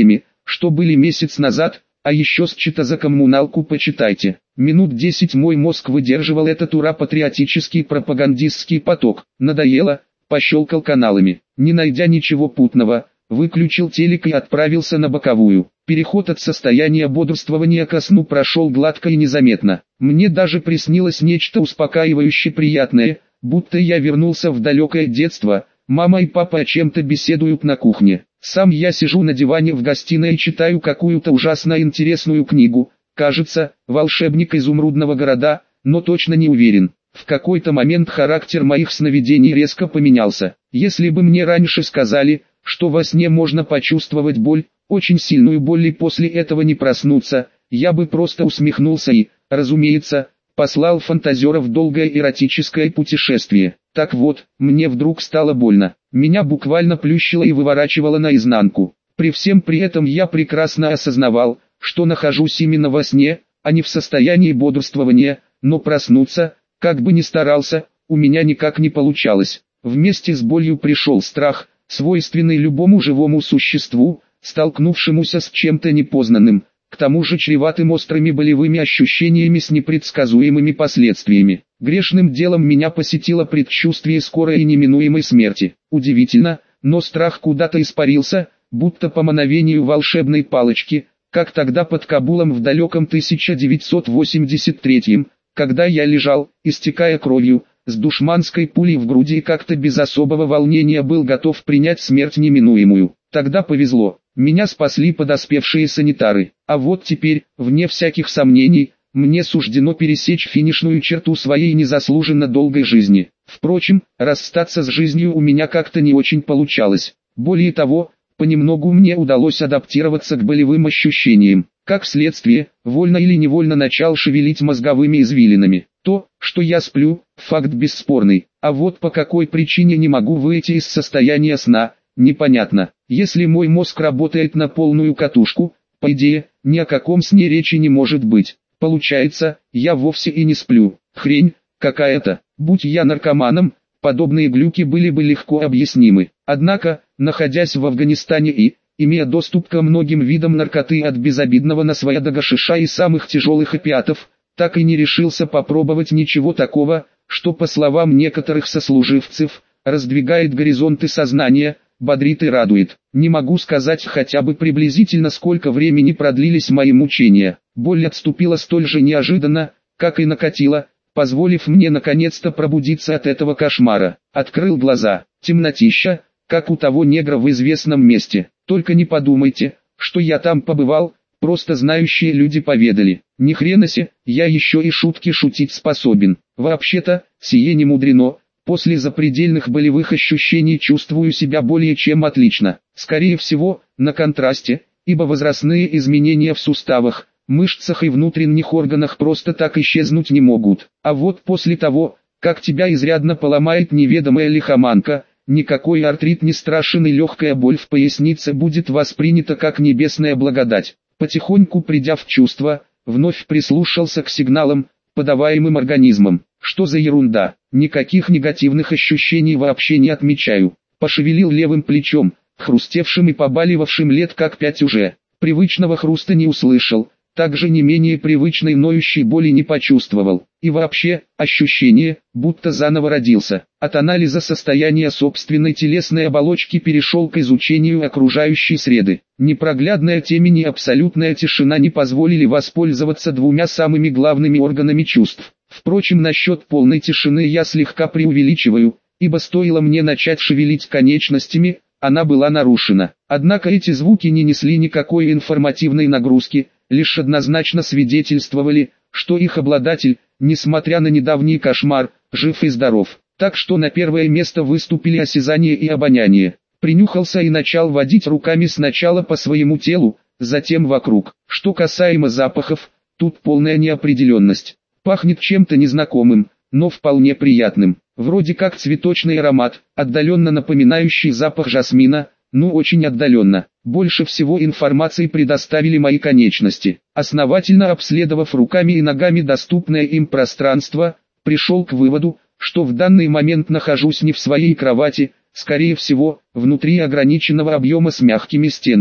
Speaker 1: что были месяц назад, а еще счета за коммуналку почитайте. Минут десять мой мозг выдерживал этот ура-патриотический пропагандистский поток. Надоело, пощелкал каналами. Не найдя ничего путного, выключил телек и отправился на боковую. Переход от состояния бодрствования ко сну прошел гладко и незаметно. Мне даже приснилось нечто успокаивающе приятное, будто я вернулся в далекое детство. Мама и папа о чем-то беседуют на кухне. Сам я сижу на диване в гостиной и читаю какую-то ужасно интересную книгу. Кажется, «Волшебник изумрудного города», но точно не уверен. В какой-то момент характер моих сновидений резко поменялся. Если бы мне раньше сказали, что во сне можно почувствовать боль, очень сильную боль и после этого не проснуться, я бы просто усмехнулся и, разумеется, послал фантазера в долгое эротическое путешествие. Так вот, мне вдруг стало больно. Меня буквально плющило и выворачивало наизнанку. При всем при этом я прекрасно осознавал, что нахожусь именно во сне, а не в состоянии бодрствования, но проснуться, как бы ни старался, у меня никак не получалось. Вместе с болью пришел страх, свойственный любому живому существу, столкнувшемуся с чем-то непознанным, к тому же чреватым острыми болевыми ощущениями с непредсказуемыми последствиями. Грешным делом меня посетило предчувствие скорой и неминуемой смерти. Удивительно, но страх куда-то испарился, будто по мановению волшебной палочки, как тогда под Кабулом в далеком тысяча девятьсот восемьдесят третьем, когда я лежал, истекая кровью, с душманской пулей в груди и как-то без особого волнения был готов принять смерть неминуемую. Тогда повезло, меня спасли подоспевшие санитары, а вот теперь, вне всяких сомнений, мне суждено пересечь финишную черту своей незаслуженно долгой жизни. Впрочем, расстаться с жизнью у меня как-то не очень получалось. Более того, понемногу мне удалось адаптироваться к болевым ощущениям. Как следствие, вольно или невольно начал шевелить мозговыми извилинами. То, что я сплю, факт бесспорный, а вот по какой причине не могу выйти из состояния сна, непонятно. Если мой мозг работает на полную катушку, по идее, ни о каком сне речи не может быть. Получается, я вовсе и не сплю. Хрень какая-то. Будь я наркоманом, подобные глюки были бы легко объяснимы. Однако, находясь в Афганистане и, имея доступ ко многим видам наркоты от безобидного насвоя до гашиша и самых тяжелых опиатов, так и не решился попробовать ничего такого, что, по словам некоторых сослуживцев, раздвигает горизонты сознания, бодрит и радует. Не могу сказать хотя бы приблизительно, сколько времени продлились мои мучения. Боль отступила столь же неожиданно, как и накатила, позволив мне наконец-то пробудиться от этого кошмара. Открыл глаза. Темнотища, как у того негра в известном месте. Только не подумайте, что я там побывал, просто знающие люди поведали. Ни хрена се, я еще и шутки шутить способен. Вообще-то, сие не мудрено. После запредельных болевых ощущений чувствую себя более чем отлично. Скорее всего, на контрасте, ибо возрастные изменения в суставах, мышцах и внутренних органах просто так исчезнуть не могут. А вот после того, как тебя изрядно поломает неведомая лихоманка, никакой артрит не страшен и легкая боль в пояснице будет воспринята как небесная благодать. Потихоньку придя в чувство, вновь прислушался к сигналам, подаваемым организмом. Что за ерунда, никаких негативных ощущений вообще не отмечаю. Пошевелил левым плечом, хрустевшим и побаливавшим лет как пять уже. Привычного хруста не услышал, также не менее привычной ноющей боли не почувствовал. И вообще, ощущение, будто заново родился. От анализа состояния собственной телесной оболочки перешел к изучению окружающей среды. Непроглядная темень и абсолютная тишина не позволили воспользоваться двумя самыми главными органами чувств. Впрочем, насчет полной тишины я слегка преувеличиваю, ибо стоило мне начать шевелить конечностями, она была нарушена. Однако эти звуки не несли никакой информативной нагрузки, лишь однозначно свидетельствовали, что их обладатель, несмотря на недавний кошмар, жив и здоров. Так что на первое место выступили осязание и обоняние. Принюхался и начал водить руками сначала по своему телу, затем вокруг. Что касаемо запахов, тут полная неопределенность. Пахнет чем-то незнакомым, но вполне приятным. Вроде как цветочный аромат, отдаленно напоминающий запах жасмина, ну очень отдаленно. Больше всего информации предоставили мои конечности. Основательно обследовав руками и ногами доступное им пространство, пришел к выводу, что в данный момент нахожусь не в своей кровати, скорее всего, внутри ограниченного объема с мягкими стенками.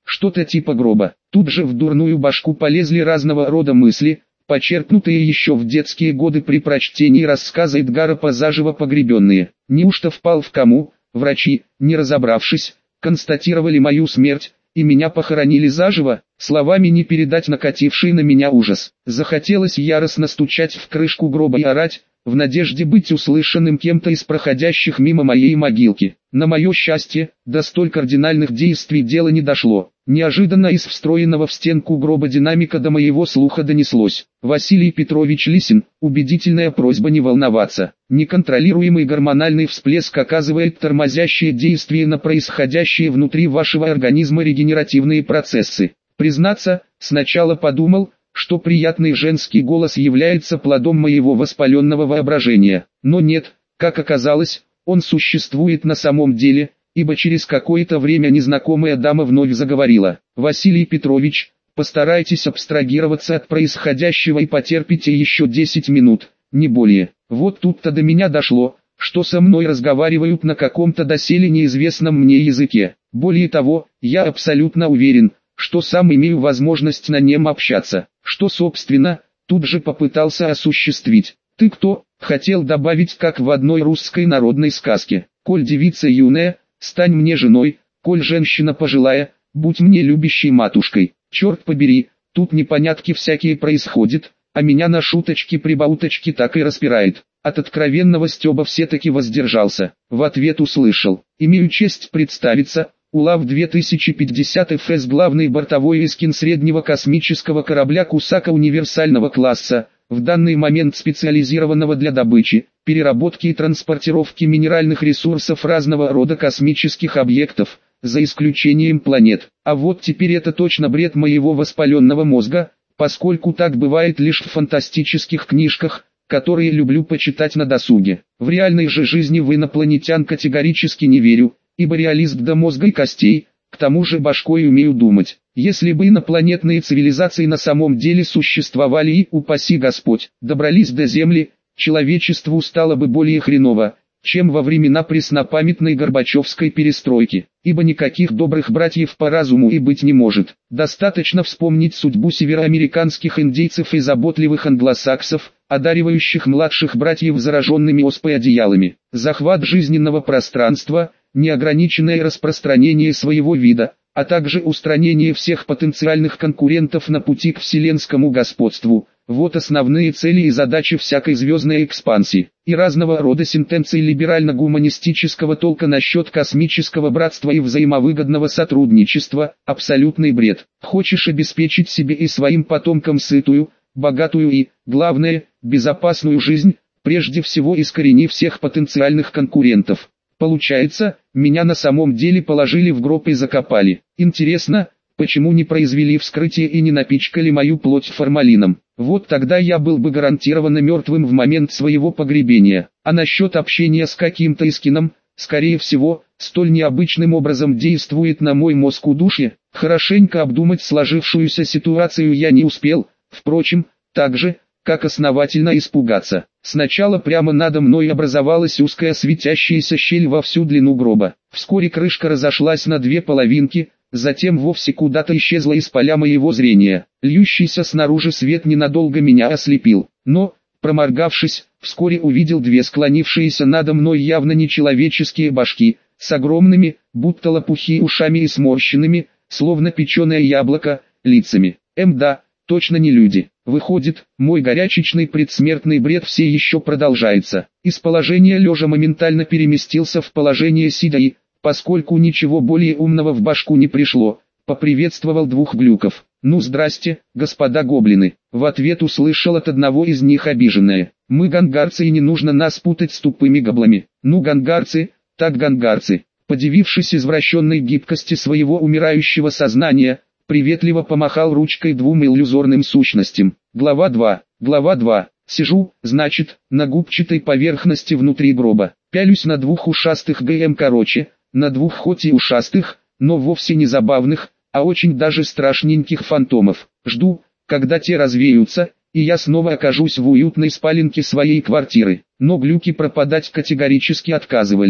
Speaker 1: что-то типа гроба. Тут же в дурную башку полезли разного рода мысли, почерпнутые еще в детские годы при прочтении рассказа Эдгара По «Заживо погребенные». Неужто впал в кому? Врачи, не разобравшись, констатировали мою смерть, и меня похоронили заживо? Словами не передать накативший на меня ужас. Захотелось яростно стучать в крышку гроба и орать, в надежде быть услышанным кем-то из проходящих мимо моей могилки. На мое счастье, до столь кардинальных действий дело не дошло. Неожиданно из встроенного в стенку гроба динамика до моего слуха донеслось: «Василий Петрович Лисин, убедительная просьба не волноваться. Неконтролируемый гормональный всплеск оказывает тормозящее действие на происходящие внутри вашего организма регенеративные процессы». Признаться, сначала подумал, что приятный женский голос является плодом моего воспаленного воображения. Но нет, как оказалось, он существует на самом деле, ибо через какое-то время незнакомая дама вновь заговорила: «Василий Петрович, постарайтесь абстрагироваться от происходящего и потерпите еще десять минут, не более». Вот тут-то до меня дошло, что со мной разговаривают на каком-то доселе неизвестном мне языке. Более того, я абсолютно уверен, что сам имею возможность на нем общаться, что собственно, тут же попытался осуществить. «Ты кто?» — хотел добавить, как в одной русской народной сказке: «Коль девица юная, стань мне женой, коль женщина пожилая, будь мне любящей матушкой». Черт побери, тут непонятки всякие происходят, а меня на шуточки-прибауточки так и распирает. От откровенного стёба все-таки воздержался. В ответ услышал: «Имею честь представиться, УЛАВ две тысячи пятьдесят эф эс, главный бортовой эскин среднего космического корабля Кусака универсального класса, в данный момент специализированного для добычи, переработки и транспортировки минеральных ресурсов разного рода космических объектов, за исключением планет». А вот теперь это точно бред моего воспаленного мозга, поскольку так бывает лишь в фантастических книжках, которые люблю почитать на досуге. В реальной же жизни в инопланетян категорически не верю, ибо реалист до мозга и костей, к тому же башкой умею думать. Если бы инопланетные цивилизации на самом деле существовали и, упаси Господь, добрались до Земли, человечеству стало бы более хреново, чем во времена преснопамятной Горбачевской перестройки, ибо никаких добрых братьев по разуму и быть не может. Достаточно вспомнить судьбу североамериканских индейцев и заботливых англосаксов, одаривающих младших братьев зараженными оспой одеялами. Захват жизненного пространства, неограниченное распространение своего вида, а также устранение всех потенциальных конкурентов на пути к вселенскому господству – вот основные цели и задачи всякой звездной экспансии. И разного рода сентенций либерально-гуманистического толка насчет космического братства и взаимовыгодного сотрудничества – абсолютный бред. Хочешь обеспечить себе и своим потомкам сытую, богатую и, главное, безопасную жизнь, прежде всего искорени всех потенциальных конкурентов. Получается, меня на самом деле положили в гроб и закопали. Интересно, почему не произвели вскрытие и не напичкали мою плоть формалином? Вот тогда я был бы гарантированно мертвым в момент своего погребения. А насчет общения с каким-то эскином, скорее всего, столь необычным образом действует на мой мозг удушье. Хорошенько обдумать сложившуюся ситуацию я не успел, впрочем, так же, как основательно испугаться. Сначала прямо надо мной образовалась узкая светящаяся щель во всю длину гроба. Вскоре крышка разошлась на две половинки, затем вовсе куда-то исчезла из поля моего зрения. Льющийся снаружи свет ненадолго меня ослепил, но, проморгавшись, вскоре увидел две склонившиеся надо мной явно нечеловеческие башки, с огромными, будто лопухи ушами и сморщенными, словно печеное яблоко, лицами. Эм да, точно не люди. Выходит, мой горячечный предсмертный бред все еще продолжается. Из положения лежа моментально переместился в положение сидя и, поскольку ничего более умного в башку не пришло, поприветствовал двух глюков. «Ну здрасте, господа гоблины». В ответ услышал от одного из них обиженное: «Мы гангарцы и не нужно нас путать с тупыми гоблами». «Ну гангарцы, так гангарцы». Подивившись извращенной гибкости своего умирающего сознания, приветливо помахал ручкой двум иллюзорным сущностям. Глава два. Глава два. Сижу, значит, на губчатой поверхности внутри гроба. Пялюсь на двух ушастых ГМ короче, на двух хоть и ушастых, но вовсе не забавных, а очень даже страшненьких фантомов. Жду, когда те развеются, и я снова окажусь в уютной спаленке своей квартиры. Но глюки пропадать категорически отказывались.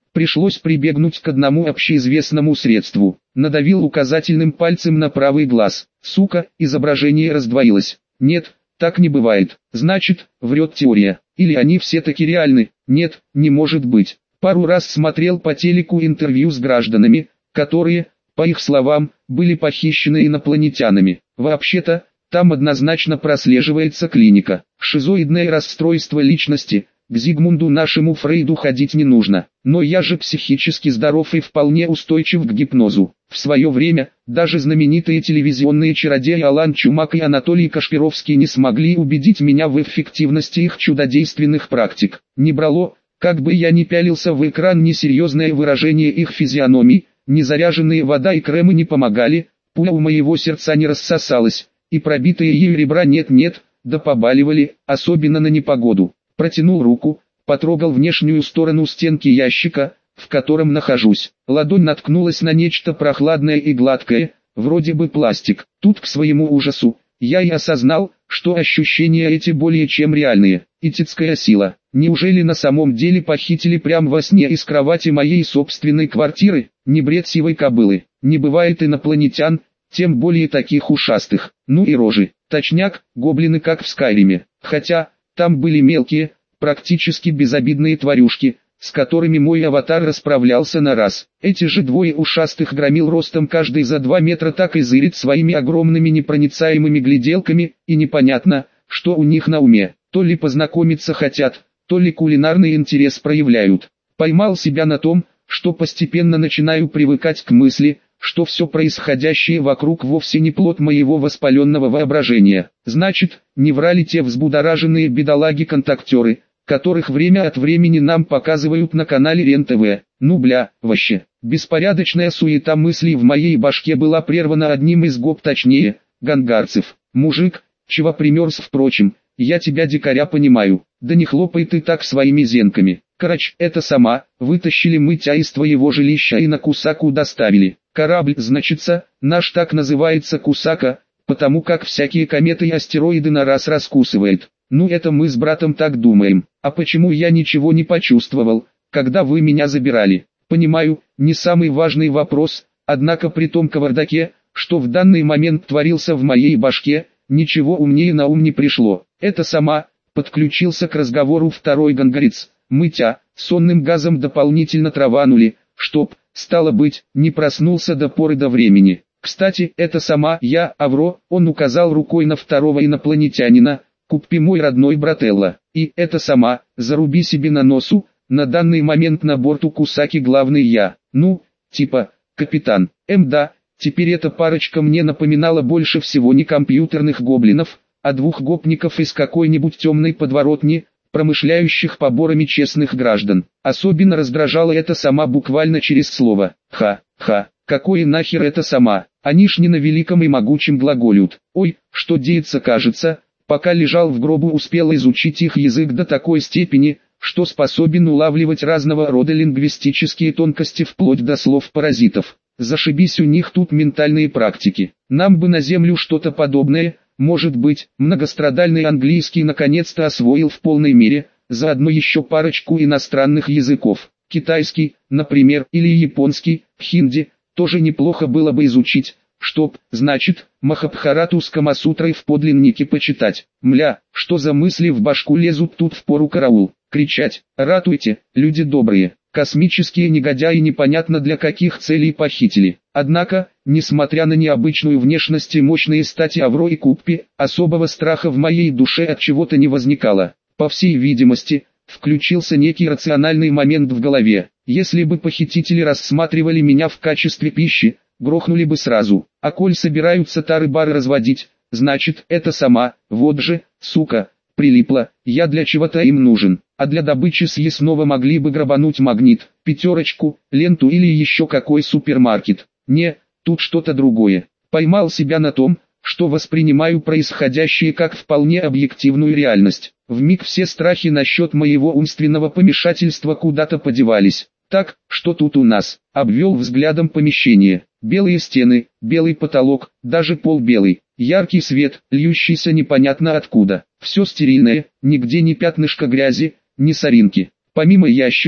Speaker 1: Пришлось прибегнуть к одному общеизвестному средству. Надавил указательным пальцем на правый глаз. Сука, изображение раздвоилось. Нет, так не бывает. Значит, врет теория. Или они все-таки реальны? Нет, не может быть. Пару раз смотрел по телеку интервью с гражданами, которые, по их словам, были похищены инопланетянами. Вообще-то, там однозначно прослеживается клиника. Шизоидное расстройство личности. К Зигмунду нашему Фрейду ходить не нужно. Но я же психически здоров и вполне устойчив к гипнозу. В свое время, даже знаменитые телевизионные чародеи Алан Чумак и Анатолий Кашпировский не смогли убедить меня в эффективности их чудодейственных практик. Не брало, как бы я ни пялился в экран, несерьезное выражение их физиономий, незаряженные вода и кремы не помогали, пуля у моего сердца не рассосалась, и пробитые ею ребра нет-нет, да побаливали, особенно на непогоду. Протянул руку, потрогал внешнюю сторону стенки ящика, в котором нахожусь. Ладонь наткнулась на нечто прохладное и гладкое, вроде бы пластик. Тут, к своему ужасу, я и осознал, что ощущения эти более чем реальные. Итицкая сила. Неужели на самом деле похитили прямо во сне из кровати моей собственной квартиры? Не бред сивой кобылы. Не бывает инопланетян, тем более таких ушастых. Ну и рожи. Точняк, гоблины как в Скайриме. Хотя, там были мелкие, практически безобидные тварюшки, с которыми мой аватар расправлялся на раз. Эти же двое ушастых громил ростом каждый за два метра так и зырит своими огромными непроницаемыми гляделками, и непонятно, что у них на уме. То ли познакомиться хотят, то ли кулинарный интерес проявляют. Поймал себя на том, что постепенно начинаю привыкать к мысли, что все происходящее вокруг вовсе не плод моего воспаленного воображения. Значит, не врали те взбудораженные бедолаги-контактеры, которых время от времени нам показывают на канале Рен-ТВ. Ну бля, вообще. Беспорядочная суета мыслей в моей башке была прервана одним из гоп, точнее, гангарцев. Мужик, чего примерз, впрочем, я тебя, дикаря, понимаю. Да не хлопай ты так своими зенками. Короче, это сама, вытащили мы тя из твоего жилища и на Кусаку доставили. Корабль, значится, наш так называется Кусака, потому как всякие кометы и астероиды на раз раскусывает. Ну это мы с братом так думаем. А почему я ничего не почувствовал, когда вы меня забирали? Понимаю, не самый важный вопрос, однако при том кавардаке, что в данный момент творился в моей башке, ничего умнее на ум не пришло. Это сама, подключился к разговору второй гангарец. Мы тя, сонным газом дополнительно траванули, чтоб, стало быть, не проснулся до поры до времени. Кстати, это сама я, Авро, он указал рукой на второго инопланетянина, Куппи, мой родной брателло. И это сама, заруби себе на носу, на данный момент на борту Кусаки главный я. Ну, типа, капитан. Эм да, теперь эта парочка мне напоминала больше всего не компьютерных гоблинов, а двух гопников из какой-нибудь темной подворотни, промышляющих поборами честных граждан. Особенно раздражало это сама буквально через слово. Ха-ха, какое нахер это сама? Они ж не на великом и могучем глаголют. Ой, что деется, кажется, пока лежал в гробу, успел изучить их язык до такой степени, что способен улавливать разного рода лингвистические тонкости вплоть до слов паразитов. Зашибись у них тут ментальные практики. Нам бы на землю что-то подобное. Может быть, многострадальный английский наконец-то освоил в полной мере, заодно еще парочку иностранных языков. Китайский, например, или японский, хинди, тоже неплохо было бы изучить, чтоб, значит, Махабхарату с Камасутрой в подлиннике почитать. Мля, что за мысли в башку лезут, тут впору караул. Кричать: ратуйте, люди добрые. Космические негодяи непонятно для каких целей похитили. Однако, несмотря на необычную внешность и мощные стати Авро и Куппи, особого страха в моей душе от чего-то не возникало. По всей видимости, включился некий рациональный момент в голове. Если бы похитители рассматривали меня в качестве пищи, грохнули бы сразу. А коль собираются тары-бары разводить, значит, это сама, вот же, сука, прилипла, я для чего-то им нужен. А для добычи съестного могли бы грабануть Магнит, Пятерочку, Ленту или еще какой супермаркет. Не, тут что-то другое. Поймал себя на том, что воспринимаю происходящее как вполне объективную реальность. Вмиг все страхи насчет моего умственного помешательства куда-то подевались. Так, что тут у нас? Обвел взглядом помещение. Белые стены, белый потолок, даже пол белый. Яркий свет, льющийся непонятно откуда. Все стерильное, нигде ни пятнышка грязи, ни соринки. Помимо ящика,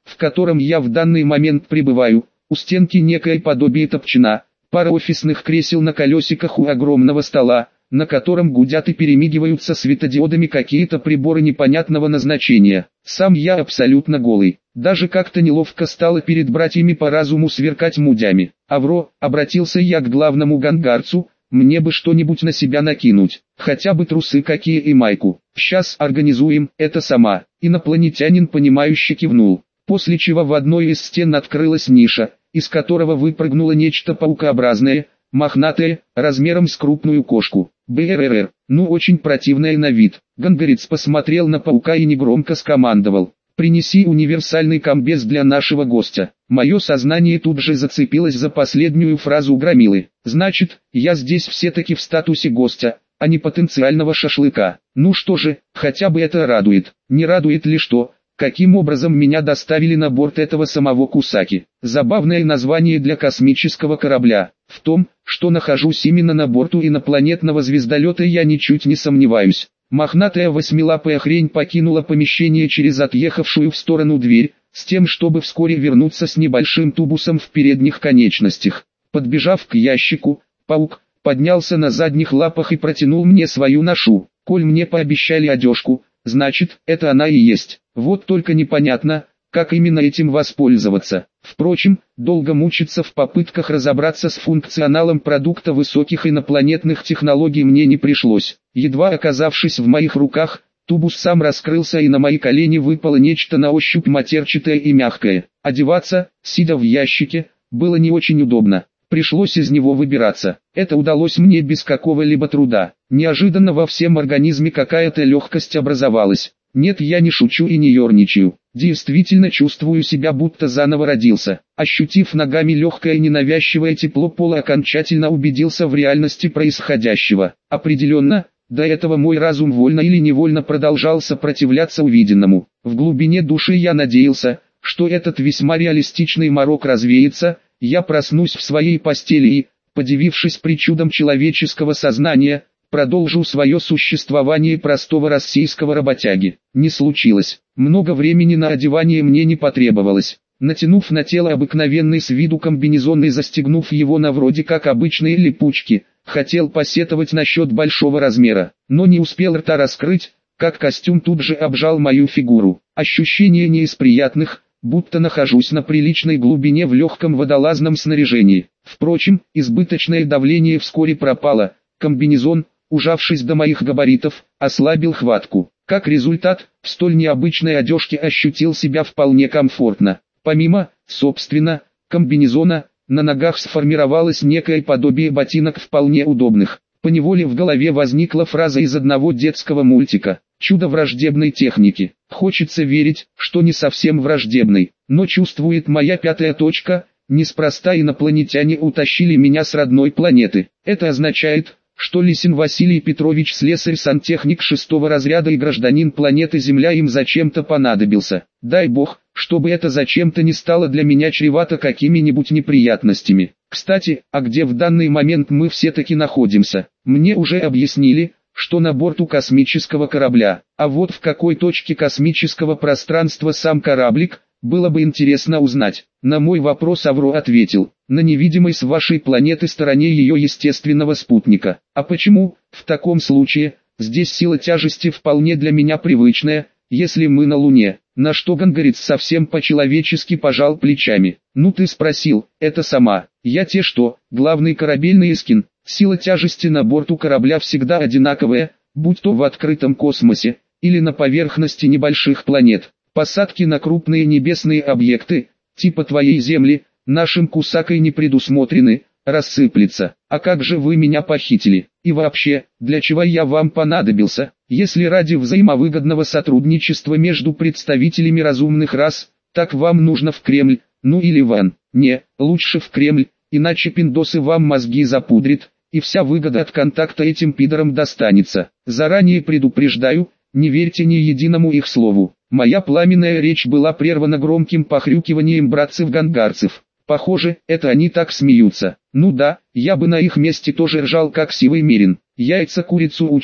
Speaker 1: в котором я в данный момент пребываю. У стенки некое подобие топчина, пара офисных кресел на колесиках у огромного стола, на котором гудят и перемигиваются светодиодами какие-то приборы непонятного назначения. Сам я абсолютно голый. Даже как-то неловко стало перед братьями по разуму сверкать мудями. «Авро», обратился я к главному гангарцу, «мне бы что-нибудь на себя накинуть, хотя бы трусы какие и майку. Сейчас организуем, это сама». Инопланетянин понимающе кивнул, после чего в одной из стен открылась ниша, из которого выпрыгнуло нечто паукообразное, мохнатое, размером с крупную кошку. БРР, ну очень противное на вид. Гангарец посмотрел на паука и негромко скомандовал: «Принеси универсальный комбез для нашего гостя». Мое сознание тут же зацепилось за последнюю фразу громилы. Значит, я здесь все-таки в статусе гостя, а не потенциального шашлыка. Ну что же, хотя бы это радует. Не радует ли что? Каким образом меня доставили на борт этого самого Кусаки? Забавное название для космического корабля. В том, что нахожусь именно на борту инопланетного звездолета, я ничуть не сомневаюсь. Мохнатая восьмилапая хрень покинула помещение через отъехавшую в сторону дверь, с тем чтобы вскоре вернуться с небольшим тубусом в передних конечностях. Подбежав к ящику, паук поднялся на задних лапах и протянул мне свою ношу. Коль мне пообещали одежку, значит, это она и есть. Вот только непонятно, как именно этим воспользоваться. Впрочем, долго мучиться в попытках разобраться с функционалом продукта высоких инопланетных технологий мне не пришлось. Едва оказавшись в моих руках, тубус сам раскрылся, и на мои колени выпало нечто на ощупь матерчатое и мягкое. Одеваться, сидя в ящике, было не очень удобно. Пришлось из него выбираться. Это удалось мне без какого-либо труда. Неожиданно во всем организме какая-то легкость образовалась. Нет, я не шучу и не ерничаю. Действительно чувствую себя, будто заново родился. Ощутив ногами легкое ненавязчивое тепло пола, окончательно убедился в реальности происходящего. Определенно, до этого мой разум вольно или невольно продолжал сопротивляться увиденному. В глубине души я надеялся, что этот весьма реалистичный морок развеется, я проснусь в своей постели и, подивившись причудам человеческого сознания, продолжу свое существование простого российского работяги. Не случилось. Много времени на одевание мне не потребовалось. Натянув на тело обыкновенный с виду комбинезон и застегнув его на вроде как обычные липучки, хотел посетовать насчет большого размера, но не успел рта раскрыть, как костюм тут же обжал мою фигуру. Ощущение не из приятных, будто нахожусь на приличной глубине в легком водолазном снаряжении. Впрочем, избыточное давление вскоре пропало, комбинезон, ужавшись до моих габаритов, ослабил хватку. Как результат, в столь необычной одежке ощутил себя вполне комфортно. Помимо, собственно, комбинезона, на ногах сформировалось некое подобие ботинок вполне удобных. Поневоле в голове возникла фраза из одного детского мультика: «Чудо враждебной техники». Хочется верить, что не совсем враждебной, но чувствует моя пятая точка, неспроста инопланетяне утащили меня с родной планеты. Это означает, что Лисин Василий Петрович, слесарь-сантехник шестого разряда и гражданин планеты Земля, им зачем-то понадобился. Дай бог, чтобы это зачем-то не стало для меня чревато какими-нибудь неприятностями. Кстати, а где в данный момент мы все-таки находимся? Мне уже объяснили, что на борту космического корабля, а вот в какой точке космического пространства сам кораблик, было бы интересно узнать. На мой вопрос Авро ответил: на невидимой с вашей планеты стороне ее естественного спутника. А почему? В таком случае, здесь сила тяжести вполне для меня привычная, если мы на Луне. На что гангарец совсем по-человечески пожал плечами. Ну ты спросил, это сама. Я те что, главный корабельный эскин. Сила тяжести на борту корабля всегда одинаковая, будь то в открытом космосе, или на поверхности небольших планет. Посадки на крупные небесные объекты, типа твоей Земли, нашим Кусакой не предусмотрены, рассыплется. А как же вы меня похитили? И вообще, для чего я вам понадобился? Если ради взаимовыгодного сотрудничества между представителями разумных рас, так вам нужно в Кремль, ну или ван. Не, лучше в Кремль, иначе пиндосы вам мозги запудрит, и вся выгода от контакта этим пидорам достанется. Заранее предупреждаю, не верьте ни единому их слову. Моя пламенная речь была прервана громким похрюкиванием братцев-гангарцев. Похоже, это они так смеются. Ну да, я бы на их месте тоже ржал как сивый мерин. Яйца курицу учат,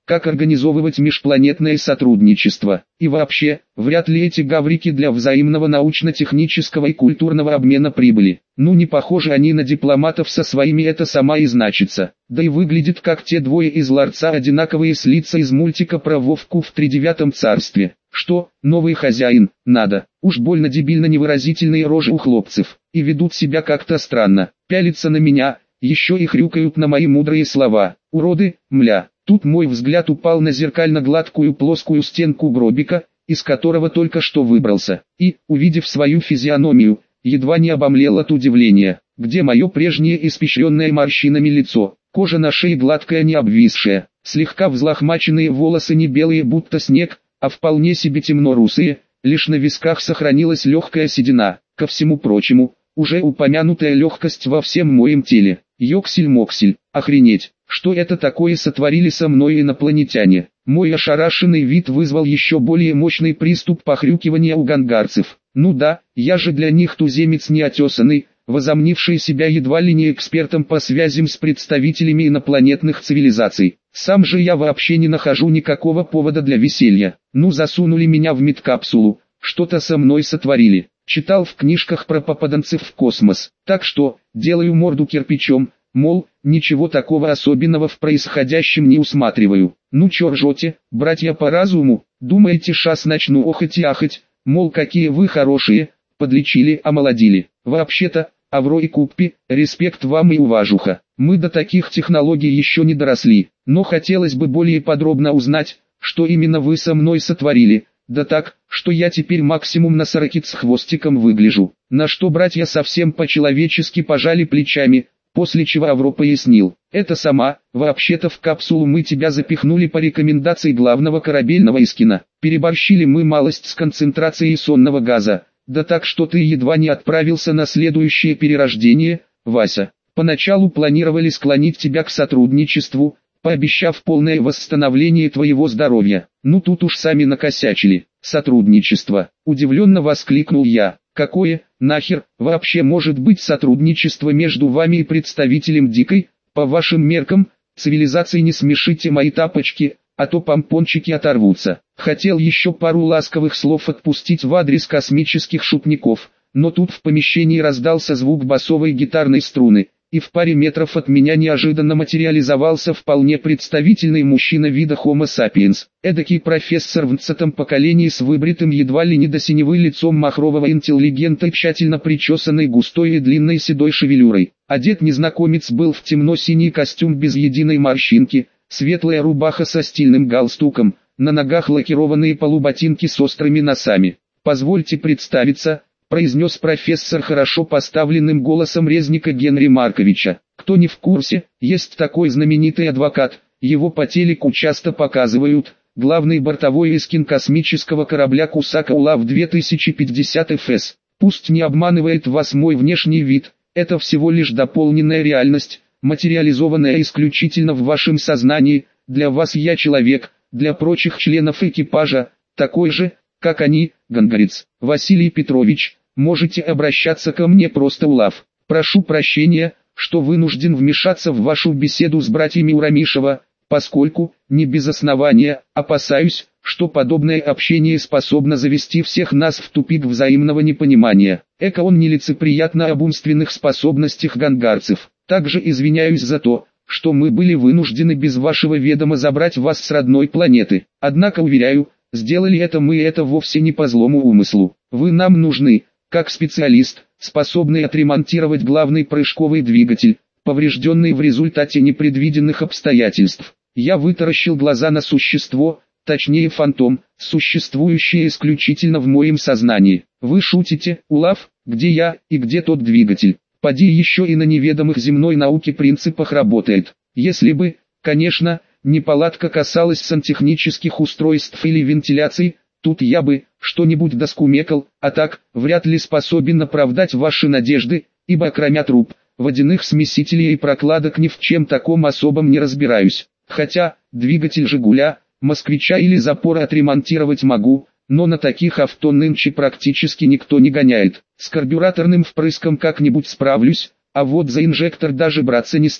Speaker 1: как организовывать межпланетное сотрудничество. И вообще, вряд ли эти гаврики для взаимного научно-технического и культурного обмена прибыли. Ну не похожи они на дипломатов со своими, это сама и значится. Да и выглядит как те двое из ларца, одинаковые с лица из мультика про Вовку в тридевятом царстве. Что, новый хозяин, надо, уж больно дебильно невыразительные рожи у хлопцев, и ведут себя как-то странно, пялятся на меня, еще и хрюкают на мои мудрые слова. Уроды, мля. Тут мой взгляд упал на зеркально-гладкую плоскую стенку гробика, из которого только что выбрался, и, увидев свою физиономию, едва не обомлел от удивления. Где мое прежнее испещренное морщинами лицо, кожа на шее гладкая, не обвисшая, слегка взлохмаченные волосы не белые будто снег, а вполне себе темно-русые, лишь на висках сохранилась легкая седина. Ко всему прочему, уже упомянутая легкость во всем моем теле. Йоксель-моксель, охренеть, что это такое сотворили со мной инопланетяне? Мой ошарашенный вид вызвал еще более мощный приступ похрюкивания у гангарцев. Ну да, я же для них туземец неотесанный, возомнивший себя едва ли не экспертом по связям с представителями инопланетных цивилизаций. Сам же я вообще не нахожу никакого повода для веселья. Ну засунули меня в медкапсулу, что-то со мной сотворили. Читал в книжках про попаданцев в космос, так что, делаю морду кирпичом, мол, ничего такого особенного в происходящем не усматриваю. Ну чё ржете, братья по разуму, думаете, шас начну охать и ахать, мол, какие вы хорошие, подлечили, омолодили. Вообще-то, Авро и Куппи, респект вам и уважуха, мы до таких технологий еще не доросли, но хотелось бы более подробно узнать, что именно вы со мной сотворили. Да так, что я теперь максимум на сорокит с хвостиком выгляжу. На что братья совсем по-человечески пожали плечами, после чего Авро пояснил. Это сама, вообще-то в капсулу мы тебя запихнули по рекомендации главного корабельного Искина. Переборщили мы малость с концентрацией сонного газа. Да так, что ты едва не отправился на следующее перерождение, Вася. Поначалу планировали склонить тебя к сотрудничеству, пообещав полное восстановление твоего здоровья. Ну тут уж сами накосячили. Сотрудничество. Удивленно воскликнул я. Какое, нахер, вообще может быть сотрудничество между вами и представителем дикой, по вашим меркам, цивилизации? Не смешите мои тапочки, а то помпончики оторвутся. Хотел еще пару ласковых слов отпустить в адрес космических шутников, но тут в помещении раздался звук басовой гитарной струны, и в паре метров от меня неожиданно материализовался вполне представительный мужчина вида Homo sapiens, эдакий профессор в двадцатом поколении с выбритым едва ли не до синевы лицом махрового интеллигента и тщательно причесанной густой и длинной седой шевелюрой. Одет незнакомец был в темно-синий костюм без единой морщинки, светлая рубаха со стильным галстуком, на ногах лакированные полуботинки с острыми носами. «Позвольте представиться», — произнес профессор хорошо поставленным голосом резника Генри Марковича. «Кто не в курсе, есть такой знаменитый адвокат, его по телеку часто показывают, главный бортовой Искин космического корабля Кусака Улав две тысячи пятьдесят эф эс. Пусть не обманывает вас мой внешний вид, это всего лишь дополненная реальность, материализованная исключительно в вашем сознании. Для вас я человек, для прочих членов экипажа, такой же, как они, гангарец. Василий Петрович, можете обращаться ко мне просто Улав. Прошу прощения, что вынужден вмешаться в вашу беседу с братьями Урамишева, поскольку, не без основания, опасаюсь, что подобное общение способно завести всех нас в тупик взаимного непонимания. Эко он нелицеприятно об умственных способностях гангарцев. Также извиняюсь за то, что мы были вынуждены без вашего ведома забрать вас с родной планеты. Однако, уверяю, сделали это мы, и это вовсе не по злому умыслу. Вы нам нужны, как специалист, способный отремонтировать главный прыжковый двигатель, поврежденный в результате непредвиденных обстоятельств. Я вытаращил глаза на существо, точнее фантом, существующее исключительно в моем сознании. Вы шутите, Улав, где я и где тот двигатель? Поди еще и на неведомых земной науке принципах работает. Если бы, конечно, неполадка касалась сантехнических устройств или вентиляции, тут я бы что-нибудь доскумекал, а так, вряд ли способен оправдать ваши надежды, ибо кроме труб, водяных смесителей и прокладок ни в чем таком особом не разбираюсь. Хотя, двигатель «Жигуля», «Москвича» или «Запора» отремонтировать могу, но на таких авто нынче практически никто не гоняет. С карбюраторным впрыском как-нибудь справлюсь, а вот за инжектор даже браться не стану.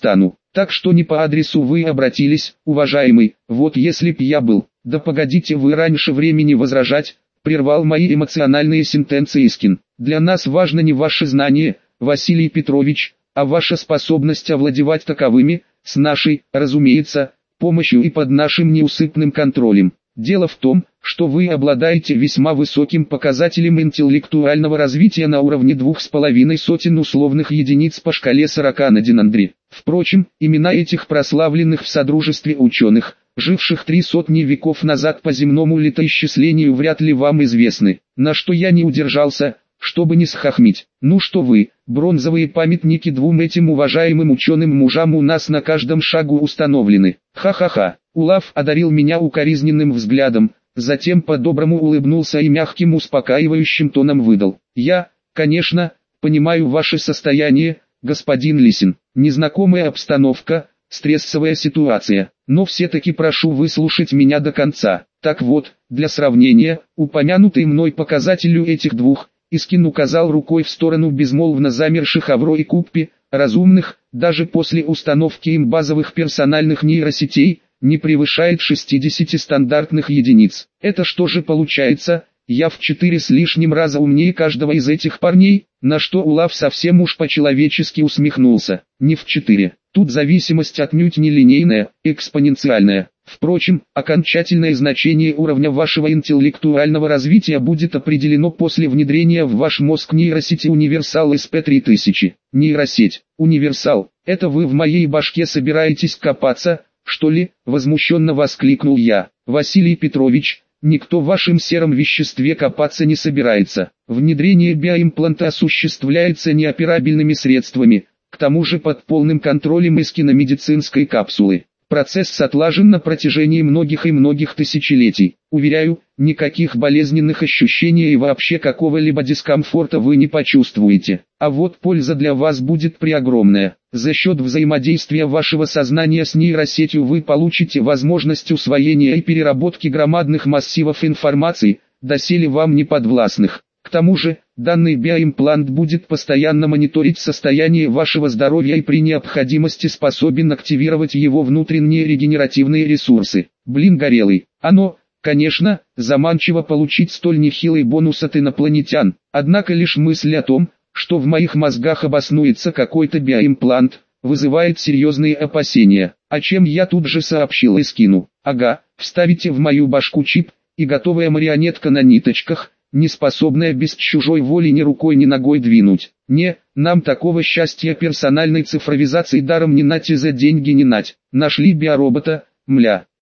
Speaker 1: Так что не по адресу вы обратились, уважаемый, вот если б я был. Да погодите вы раньше времени возражать, прервал мои эмоциональные сентенции Искин. Для нас важно не ваше знание, Василий Петрович, а ваша способность овладевать таковыми, с нашей, разумеется, помощью и под нашим неусыпным контролем. Дело в том, что вы обладаете весьма высоким показателем интеллектуального развития на уровне двух с половиной сотен условных единиц по шкале сорока на Динандри. Впрочем, имена этих прославленных в содружестве ученых, живших три сотни веков назад по земному летоисчислению, вряд ли вам известны, на что я не удержался, чтобы не схохмить. Ну что вы, бронзовые памятники двум этим уважаемым ученым мужам у нас на каждом шагу установлены. Ха-ха-ха. Улав одарил меня укоризненным взглядом, затем по-доброму улыбнулся и мягким успокаивающим тоном выдал: «Я, конечно, понимаю ваше состояние, господин Лисин. Незнакомая обстановка, стрессовая ситуация, но все-таки прошу выслушать меня до конца. Так вот, для сравнения, упомянутый мной показателю этих двух, Искин указал рукой в сторону безмолвно замерших Авро и Куппи, разумных, даже после установки им базовых персональных нейросетей, не превышает шестидесяти стандартных единиц. Это что же получается, я в четыре с лишним раза умнее каждого из этих парней? На что Улав совсем уж по-человечески усмехнулся. Не в четыре. Тут зависимость отнюдь не линейная, экспоненциальная. Впрочем, окончательное значение уровня вашего интеллектуального развития будет определено после внедрения в ваш мозг нейросети Универсал эс пи три тысячи. Нейросеть, Универсал, это вы в моей башке собираетесь копаться, что ли? Возмущенно воскликнул я. Василий Петрович, никто в вашем сером веществе копаться не собирается. Внедрение биоимпланта осуществляется неоперабельными средствами, к тому же под полным контролем Искина медицинской капсулы. Процесс отлажен на протяжении многих и многих тысячелетий. Уверяю, никаких болезненных ощущений и вообще какого-либо дискомфорта вы не почувствуете. А вот польза для вас будет преогромная. За счет взаимодействия вашего сознания с нейросетью вы получите возможность усвоения и переработки громадных массивов информации, доселе вам не подвластных. К тому же, данный биоимплант будет постоянно мониторить состояние вашего здоровья и при необходимости способен активировать его внутренние регенеративные ресурсы. Блин горелый. Оно, конечно, заманчиво получить столь нехилый бонус от инопланетян, однако лишь мысль о том, что в моих мозгах обоснуется какой-то биоимплант, вызывает серьезные опасения, о чем я тут же сообщил Искину. Ага, вставите в мою башку чип, и готовая марионетка на ниточках, не способная без чужой воли ни рукой ни ногой двинуть. Не, нам такого счастья персональной цифровизации даром не нать и за деньги не нать. Нашли биоробота, мля.